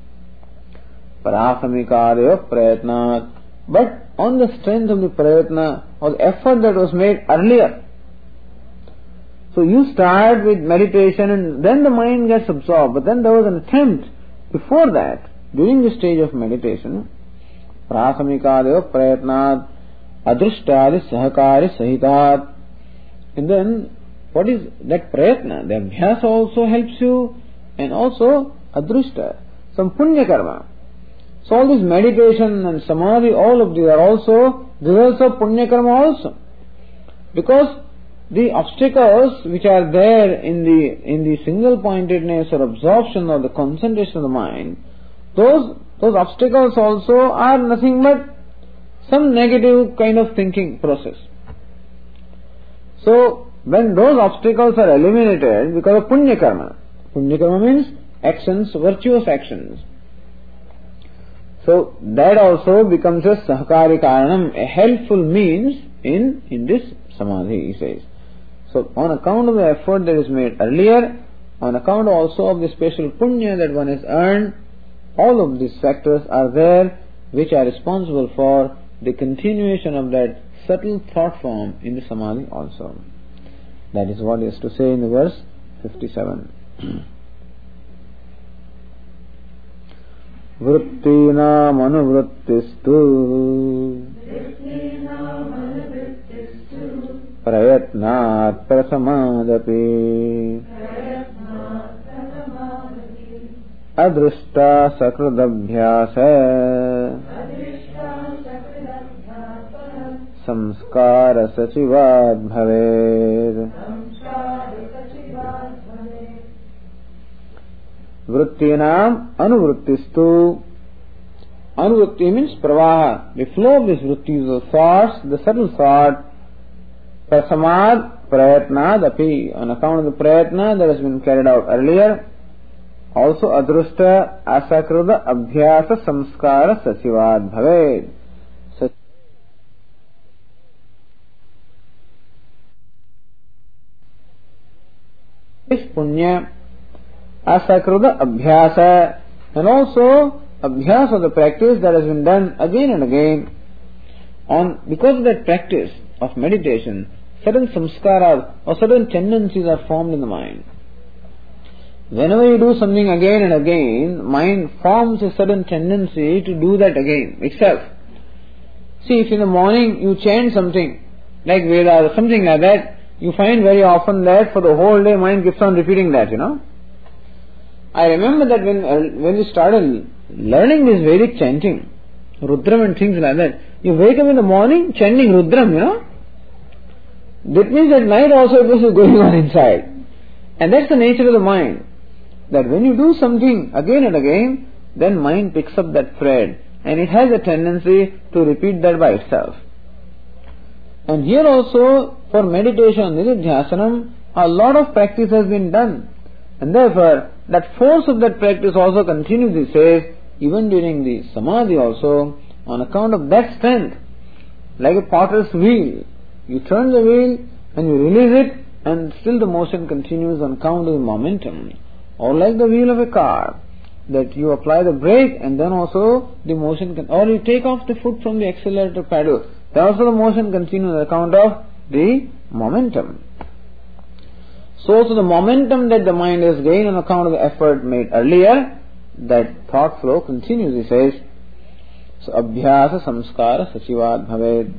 Speaker 1: prasamikadaya prayatna. But on the strength of the prayatna or the effort that was made earlier, so you start with meditation and then the mind gets absorbed, but then there was an attempt before that, during the stage of meditation, prasamikadaya prayatnat adrishtadi sahakari sahitat. And then what is that prayatna? The abhyasa also helps you, and also adrishta, some punya karma. So all this meditation and samadhi, all of these are also results of punya karma also. Because the obstacles which are there in the in the single pointedness or absorption or the concentration of the mind, those those obstacles also are nothing but some negative kind of thinking process. So when those obstacles are eliminated because of punya karma, punya karma means actions, virtuous actions. So that also becomes a sahakari karanam, a helpful means in in this samadhi, he says. So on account of the effort that is made earlier, on account also of the special punya that one has earned, all of these factors are there which are responsible for the continuation of that subtle thought form in the samadhi also. That is what he has to say in the verse fifty-seven. Vrittinam anuvrittistu prayatnat prasamadapi adrishta sakradabhyasa samskara sachivad bhaved. Vrittinam anuvrittistu. Anuvritti means pravaha, the flow of these vrittis, the thoughts, the subtle thought. Prasamad prayatnad api, on account of the prayatna that has been carried out earlier. Also adrushta asakruda abhyasa samskara sachivad bhaved. This punya asakruda abhyasa, and also abhyasa of the practice that has been done again and again. On because of that practice of meditation, certain samskaras or certain tendencies are formed in the mind. Whenever you do something again and again, mind forms a certain tendency to do that again itself. See, if in the morning you chant something like Vedas or something like that, you find very often that for the whole day mind keeps on repeating that, you know. I remember that when uh, when we started learning this Vedic chanting, Rudram and things like that, you wake up in the morning chanting Rudram, you know. That means at night also it was going on inside. And that's the nature of the mind. That when you do something again and again, then mind picks up that thread and it has a tendency to repeat that by itself. And here also for meditation, nididhyasanam, a lot of practice has been done. And therefore, that force of that practice also continues, he says, even during the samadhi also, on account of that strength, like a potter's wheel. You turn the wheel and you release it and still the motion continues on account of the momentum. Or like the wheel of a car, that you apply the brake and then also the motion can, or you take off the foot from the accelerator pedal, then also the motion continues on account of the momentum. So, so the momentum that the mind has gained on account of the effort made earlier, that thought flow continues, he says. So, abhyasa samskara sachivad bhaved.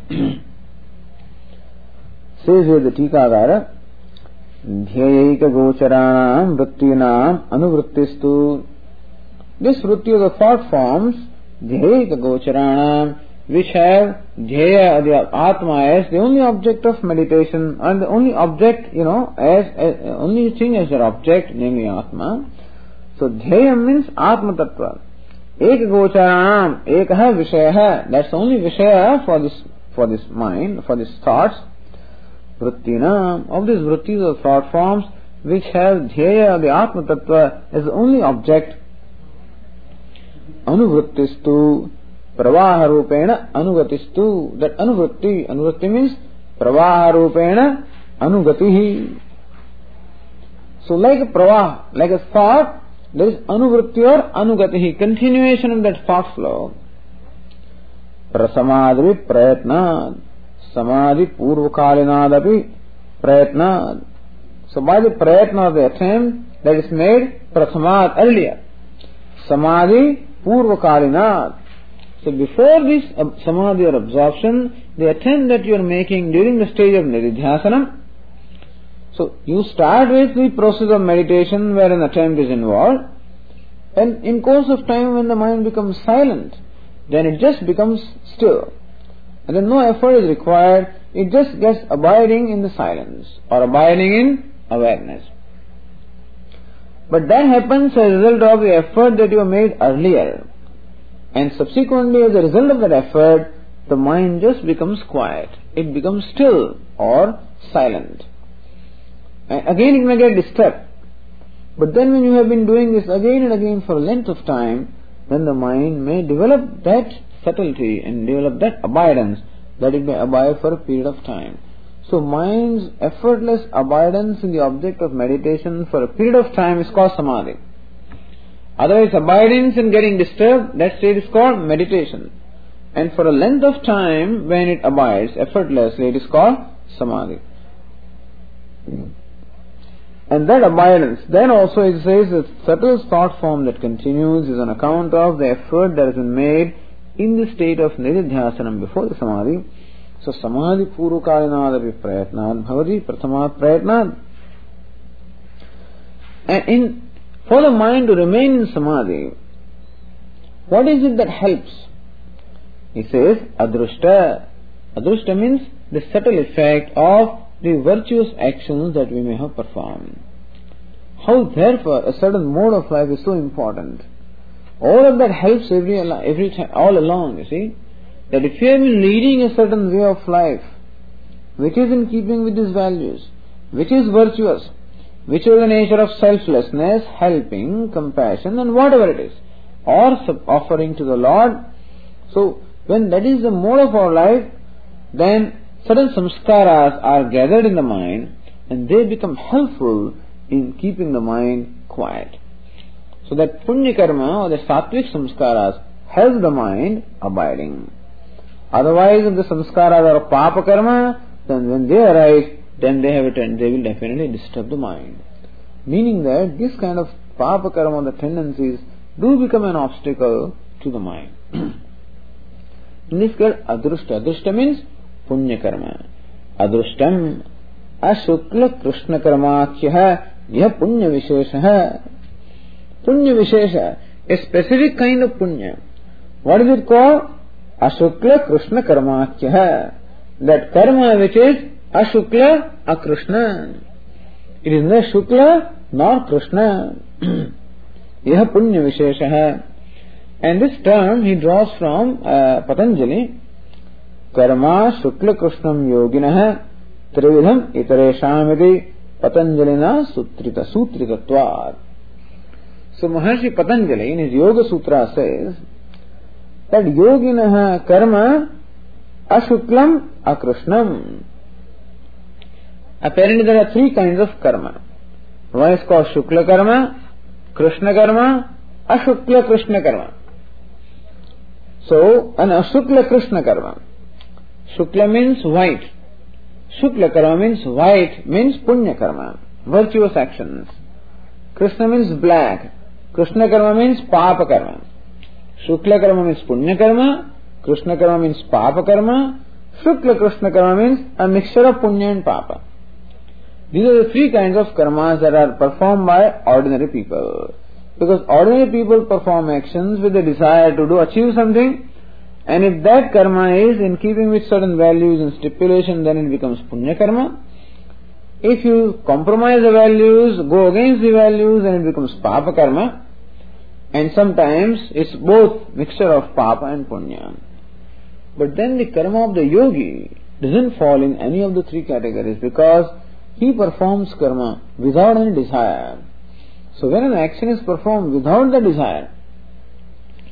Speaker 1: Says here the Tikagara, dhyayika gocharanam vrittinam anuvrittistu. This vritti of the thought forms, dhyayika gocharanam, which have dhyaya, the atma, as the only object of meditation, and the only object, you know, as, as only thing as their object, namely atma. So dhyaya means atma tattva. Ek gocharanam, ekaha vishaya, that's the only vishaya for this for this mind, for these thoughts. Vrittinam, of these vrittis or thought forms which have dhyaya, the atma tattva, as the only object. Anuvrittistu pravaha rupena anugatistu. That anuvritti, anuvritti means pravaha rupena anugatihi. So like a pravaha, like a thought, there is anuvritti or anugatihi, continuation of that thought flow. Prasamadri prayatnad, samadhi purvakalinadapi prayatnad. So by the prayatna of the attempt that is made prasamad earlier, samadhi purvakalinad. So before this samadhi or absorption, the attempt that you are making during the stage of nididhyasanam, so you start with the process of meditation where an attempt is involved, and in course of time when the mind becomes silent, then it just becomes still. And then no effort is required, it just gets abiding in the silence or abiding in awareness. But that happens as a result of the effort that you have made earlier. And subsequently, as a result of that effort, the mind just becomes quiet. It becomes still or silent. And again it may get disturbed. But then when you have been doing this again and again for a length of time, then the mind may develop that subtlety and develop that abidance, that it may abide for a period of time. So mind's effortless abidance in the object of meditation for a period of time is called samadhi. Otherwise, abidance in getting disturbed, that state is called meditation. And for a length of time, when it abides effortlessly, it is called samadhi. And that abidance, then also it says the subtle thought form that continues is on account of the effort that has been made in the state of nididhyasanam before the samadhi. So samadhi purvakalinadapi prayatnad bhavati prathamat prayatnad. And in for the mind to remain in samadhi, what is it that helps? He says adrushta. Adrushta means the subtle effect of the virtuous actions that we may have performed. How therefore a certain mode of life is so important. All of that helps every every time, all along, you see. That if you have been leading a certain way of life, which is in keeping with these values, which is virtuous, which is the nature of selflessness, helping, compassion and whatever it is, or offering to the Lord, so when that is the mode of our life, then certain samskaras are gathered in the mind and they become helpful in keeping the mind quiet. So that punya karma or the sattvic samskaras help the mind abiding. Otherwise, if the samskaras are papa karma, then when they arise, then they have a ten- they will definitely disturb the mind. Meaning that this kind of papa karma, the tendencies, do become an obstacle to the mind. In this case, adrushta. Adrushta means punya karma. Adrushtam ashukla krishna karmakhya yah punya vishesha. Punya vishesha, a specific kind of punya. What is it called? Ashukla krishna karmakhya. That karma which is ashukla akrishna. It is neither shukla nor krishna. Yah punya vishesha. And this term he draws from uh, Patanjali. Karma shukla krishnam yoginah trividham itareshamiti Patanjalina sutrita sutritatvat. So Maharshi Patanjali in his Yoga Sutra says that yoginah karma ashuklam akrishnam. Apparently there are three kinds of karma. One is called shukla karma, krishna karma, ashukla krishna karma. So an ashukla krishna karma. Shukla means white. Shukla karma means white, means punya karma, virtuous actions. Krishna means black. Krishna karma means papa karma. Shukla karma means punya karma. Krishna karma means papa karma. Shukla Krishna karma means a mixture of punya and papa. These are the three kinds of karmas that are performed by ordinary people. Because ordinary people perform actions with the desire to do achieve something, and if that karma is in keeping with certain values and stipulation, then it becomes punya karma. If you compromise the values, go against the values, then it becomes papa karma. And sometimes it's both mixture of papa and punya. But then the karma of the yogi doesn't fall in any of the three categories, because he performs karma without any desire. So when an action is performed without the desire,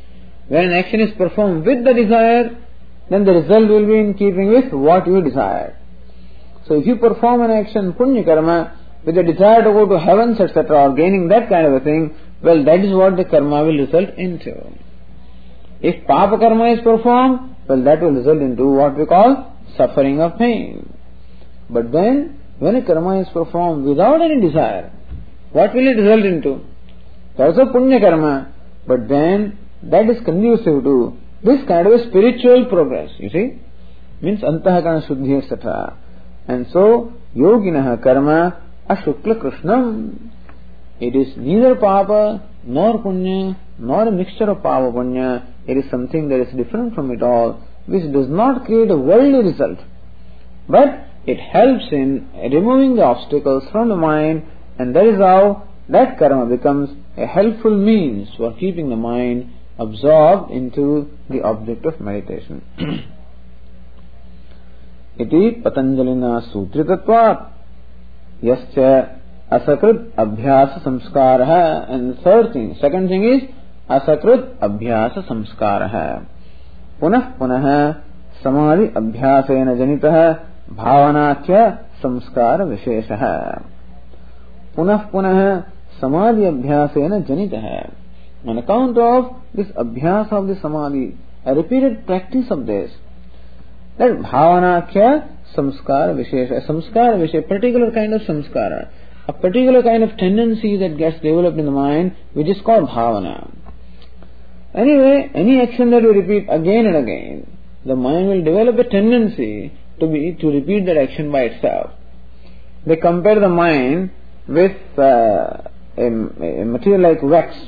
Speaker 1: when an action is performed with the desire, then the result will be in keeping with what you desire. So if you perform an action, punya karma, with the desire to go to heavens, et cetera, or gaining that kind of a thing, well, that is what the karma will result into. If papa karma is performed, well, that will result into what we call suffering of pain. But then, when a karma is performed without any desire, what will it result into? Also punya karma, but then that is conducive to this kind of a spiritual progress, you see, means antahakarana shuddhi, et cetera. And so, yoginaha karma ashukla krishnam. It is neither papa nor punya nor a mixture of papa punya. It is something that is different from it all, which does not create a worldly result, but it helps in removing the obstacles from the mind, and that is how that karma becomes a helpful means for keeping the mind absorbed into the object of meditation. Iti Patanjalina Sutritatvat Yascha Asakrit Abhyasa Samskaraha. And the third thing, second thing is Asakrit Abhyasa Samskaraha. Punah Punah Samadhi Abhyasena Janitaha Bhavanakya Samskara Visheshaha. Punah Punah Samadhi Abhyasena Janitaha. On account of this abhyasa of the samadhi, a repeated practice of this, that bhavanakya samskara vishesha, a samskara vishesha, a particular kind of samskara, a particular kind of tendency that gets developed in the mind, which is called bhavana. Anyway, any action that we repeat again and again, the mind will develop a tendency to be to repeat that action by itself. They compare the mind with uh, a, a material like wax.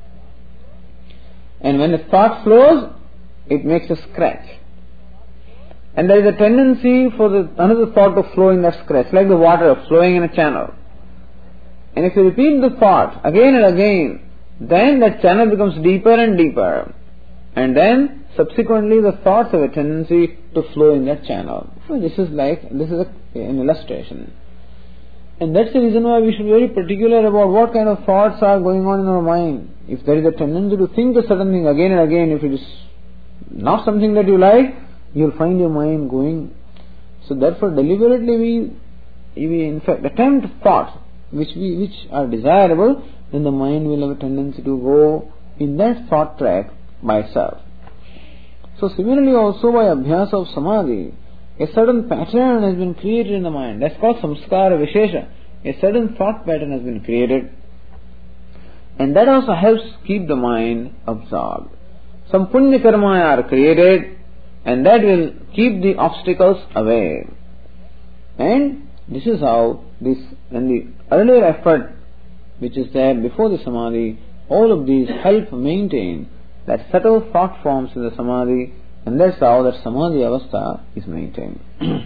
Speaker 1: And when a thought flows, it makes a scratch. And there is a tendency for the, another thought to flow in that scratch, like the water flowing in a channel. And if you repeat the thought again and again, then that channel becomes deeper and deeper. And then subsequently the thoughts have a tendency to flow in that channel. So this is like, this is a, an illustration. And that's the reason why we should be very particular about what kind of thoughts are going on in our mind. If there is a tendency to think a certain thing again and again, if it is not something that you like, you'll find your mind going. So therefore deliberately we, we in fact attempt thoughts which we, which are desirable, then the mind will have a tendency to go in that thought track by itself. So similarly also by abhyasa of samadhi, a certain pattern has been created in the mind. That's called samskara vishesha. A certain thought pattern has been created. And that also helps keep the mind absorbed. Some punya karma are created, and that will keep the obstacles away. And this is how this, and the earlier effort which is there before the samadhi, all of these help maintain that subtle thought forms in the samadhi, and that's how that samadhi avastha is maintained.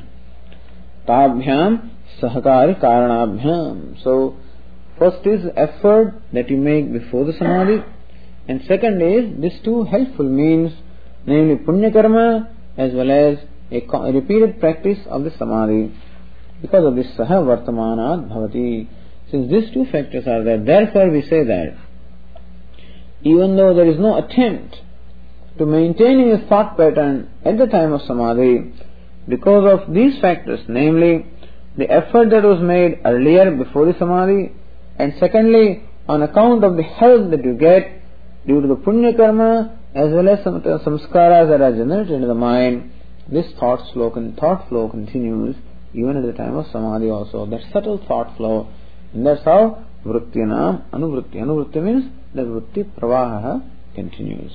Speaker 1: Tabhyam sahakari karanabhyam. So, first is effort that you make before the samadhi, and second is these two helpful means, namely punya karma as well as a, a repeated practice of the samadhi. Because of this saha vartamanat bhavati. Since these two factors are there, therefore we say that even though there is no attempt to maintaining a thought pattern at the time of samadhi, because of these factors, namely the effort that was made earlier before the samadhi, and secondly on account of the help that you get due to the punya karma as well as some samskaras that are generated in the mind, this thought flow, thought flow continues even at the time of samadhi also. That subtle thought flow, and that's how vrityanam anuvritti. Anuvritti means the vritti pravaha continues.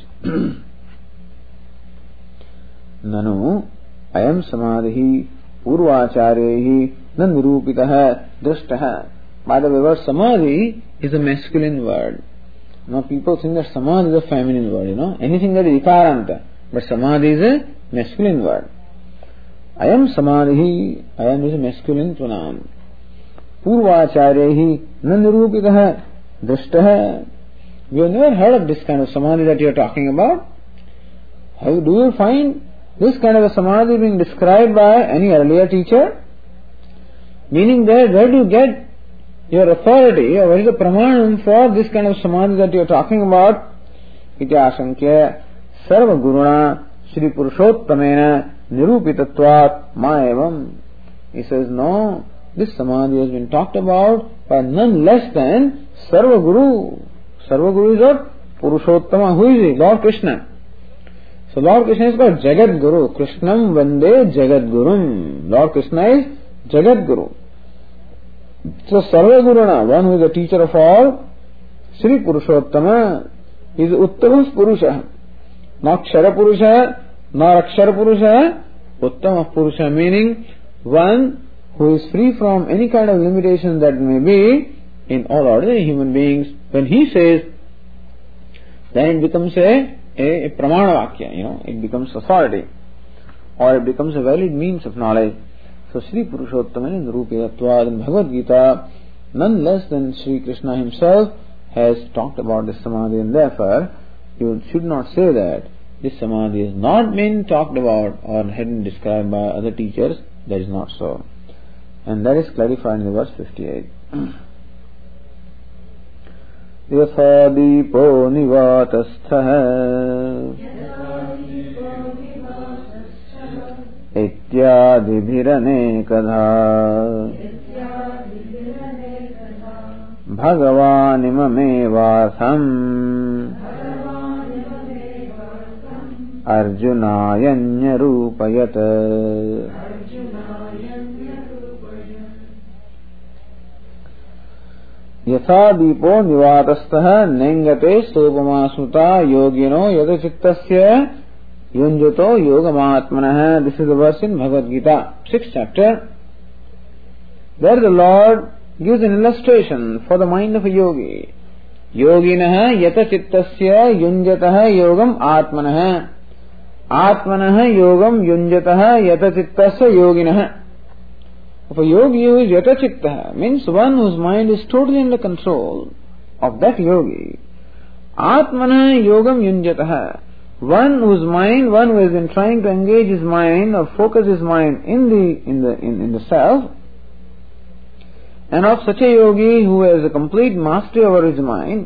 Speaker 1: Nanu ayam samadhi purvacharyehi na nirupitaha drishtaha. By the way, word samadhi is a masculine word. Now people think that samadhi is a feminine word, you know. Anything that is ikaranta. But samadhi is a masculine word. Ayam samadhi, ayam is a masculine pronoun. Purvacharyehi na nirupitaha drishtaha. You have never heard of this kind of samadhi that you are talking about? How do you find this kind of a samadhi being described by any earlier teacher? Meaning that where do you get your authority, or where is the pramanam for this kind of samadhi that you are talking about? Iti asankya Sarva Guruna Shri Purushottamena Nirupitatvat Maevam. He says, no, this Samadhi has been talked about by none less than Sarva Guru. Sarva Guru is what? Purushottama. Who is he? Lord Krishna. So Lord Krishna is called Jagat Guru. Krishnam Vande Jagat Gurum. Lord Krishna is Jagat Guru. So Sarva Guruna, one who is the teacher of all, Sri Purushottama, is Uttamas Purusha. Not Kshara Purusha, nor Akshara Purusha, Uttama Purusha, meaning one who is free from any kind of limitation that may be in all ordinary human beings. When he says, then it becomes a, a, a pramana vakya, you know, it becomes authority, or it becomes a valid means of knowledge. So Sri Purushottama in Rupitatvad in Bhagavad Gita, none less than Sri Krishna himself has talked about this Samadhi, and therefore you should not say that this Samadhi has not been talked about or had been described by other teachers. That is not so. And that is clarified in the verse fifty-eight. Yatha deepo nivatastha ityadibhiranekadha bhagavanimamevasam arjunayanyarupayat. यथा दीपो निवातस्थः नेंगते सोपमासुता योगिनो यदचित्तस्य युञ्जतो योगमात्मनः. This is the verse in Bhagavad Gita, sixth chapter. There the Lord gives an illustration for the mind of a yogi. Yoginah yatachittasya yunjatah yogam atmanah. Atmanah yogam yunjatah yatachittasya yoginah. If a yogi who is yatachitta, means one whose mind is totally under control of that yogi. Atmana yogam yunjataha, one whose mind, one who has been trying to engage his mind or focus his mind in the in the in, in the self, and of such a yogi who has a complete mastery over his mind.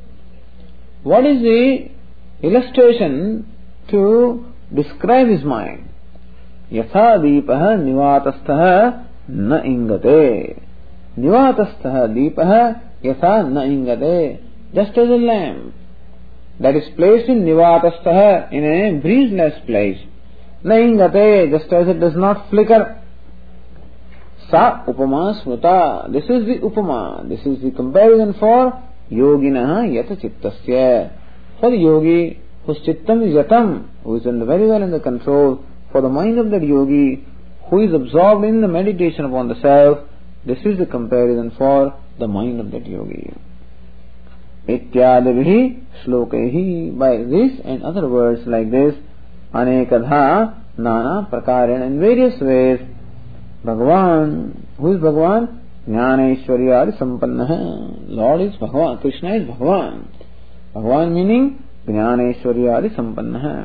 Speaker 1: What is the illustration to describe his mind? Yatha deepah nivatastha na ingate. Nivatastha deepah yatha na ingate. Just as a lamp that is placed in nivatastha, in a breezeless place, na ingate, just as it does not flicker. Sa upama smruta. This is the upama. This is the comparison for yoginah yata chittasya. For the yogi whose chittam is yatam, who is in very well in the control, for the mind of that yogi who is absorbed in the meditation upon the self, this is the comparison for the mind of that yogi. Ityadabhi shlokehi. By this and other words like this, anekadha nana prakarena, in various ways, Bhagavan, who is Bhagavan? Jnanaishwaryadi sampannaha. Lord is Bhagavan, Krishna is Bhagavan. Bhagavan meaning Jnanaishwaryadi sampannaha.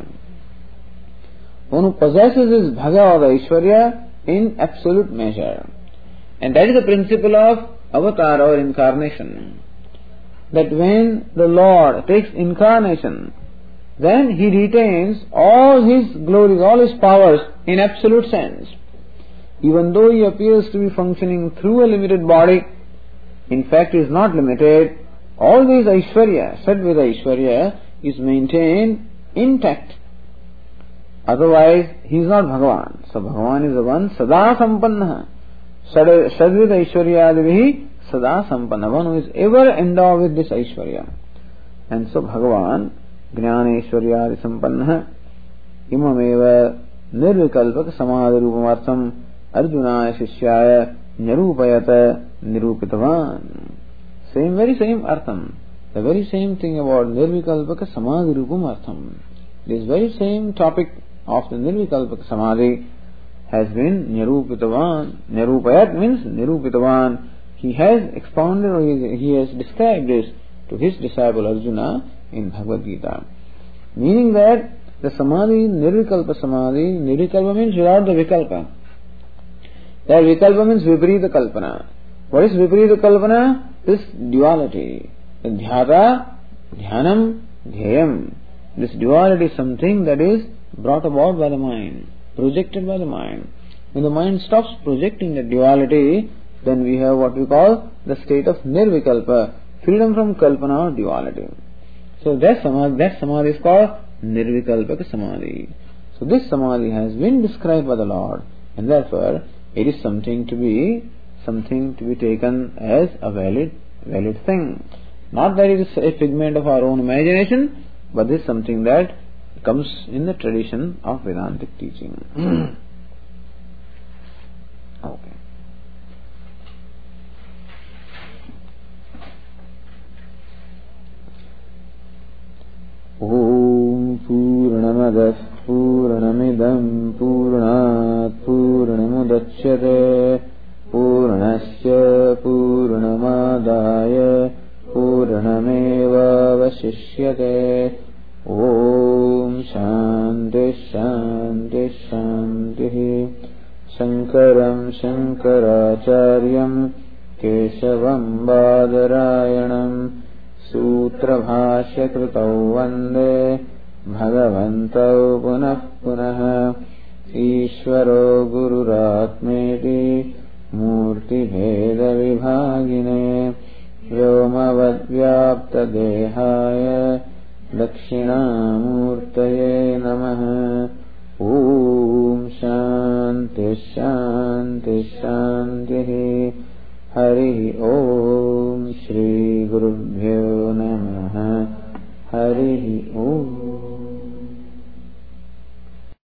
Speaker 1: One who possesses his Bhaga or the Aishwarya in absolute measure. And that is the principle of avatar or incarnation. That when the Lord takes incarnation, then he retains all his glories, all his powers in absolute sense. Even though he appears to be functioning through a limited body, in fact he is not limited. All these Aishwarya, Sadvida Aishwarya, is maintained intact. Otherwise, he is not Bhagavan. So Bhagavan is the one Sada Sampanna. Sadvida Aishwaryadivihi Sada Sampanna, one who is ever endowed with this Aishwarya. And so Bhagavan, Jnana Aishwaryadi Sampanna, Imameva Nirvikalpaka Samadhi Rupamartham Arjunaya Shishyaya Nirupayata Nirupitavan. Same, very same Artham. The very same thing about Nirvikalpaka Samadhi Rupamartham. This very same topic of the Nirvikalpaka Samadhi has been Nirupitavan. Nirupayat means Nirupitavan. He has expounded or he has described this to his disciple Arjuna in Bhagavad Gita. Meaning that the Samadhi, Nirvikalpa Samadhi, Nirvikalpa means without the Vikalpa. That Vikalpa means Viparita Kalpana. What is Viparita Kalpana? This duality. The Dhyata, Dhyanam, Dhyayam. This duality is something that is brought about by the mind, projected by the mind. When the mind stops projecting the duality, then we have what we call the state of nirvikalpa, freedom from kalpana or duality. So that samadhi, that samadhi is called nirvikalpaka samadhi. So this samadhi has been described by the Lord, and therefore it is something to be something to be taken as a valid valid thing. Not that it is a figment of our own imagination, but this is something that comes in the tradition of Vedantic teaching. Okay. Om Purnamadah Purnamidam Purnat Purnamudachyate Purnasya Purnamadaya Purnameva Vasishyate. Om Shanti Shanti Shanti. Shankaram Shankaracharyam Keshavam Badarayanam Sutra Bhashya Krutau Vande Bhagavantau Punah Punah. Ishvaro Gururatmeti Murti Bheda Vibhagine Vyomavad Vyapta Dehaya Dakshinamurtaye Namaha. Om Shanti Shanti Shanti. Hari Om.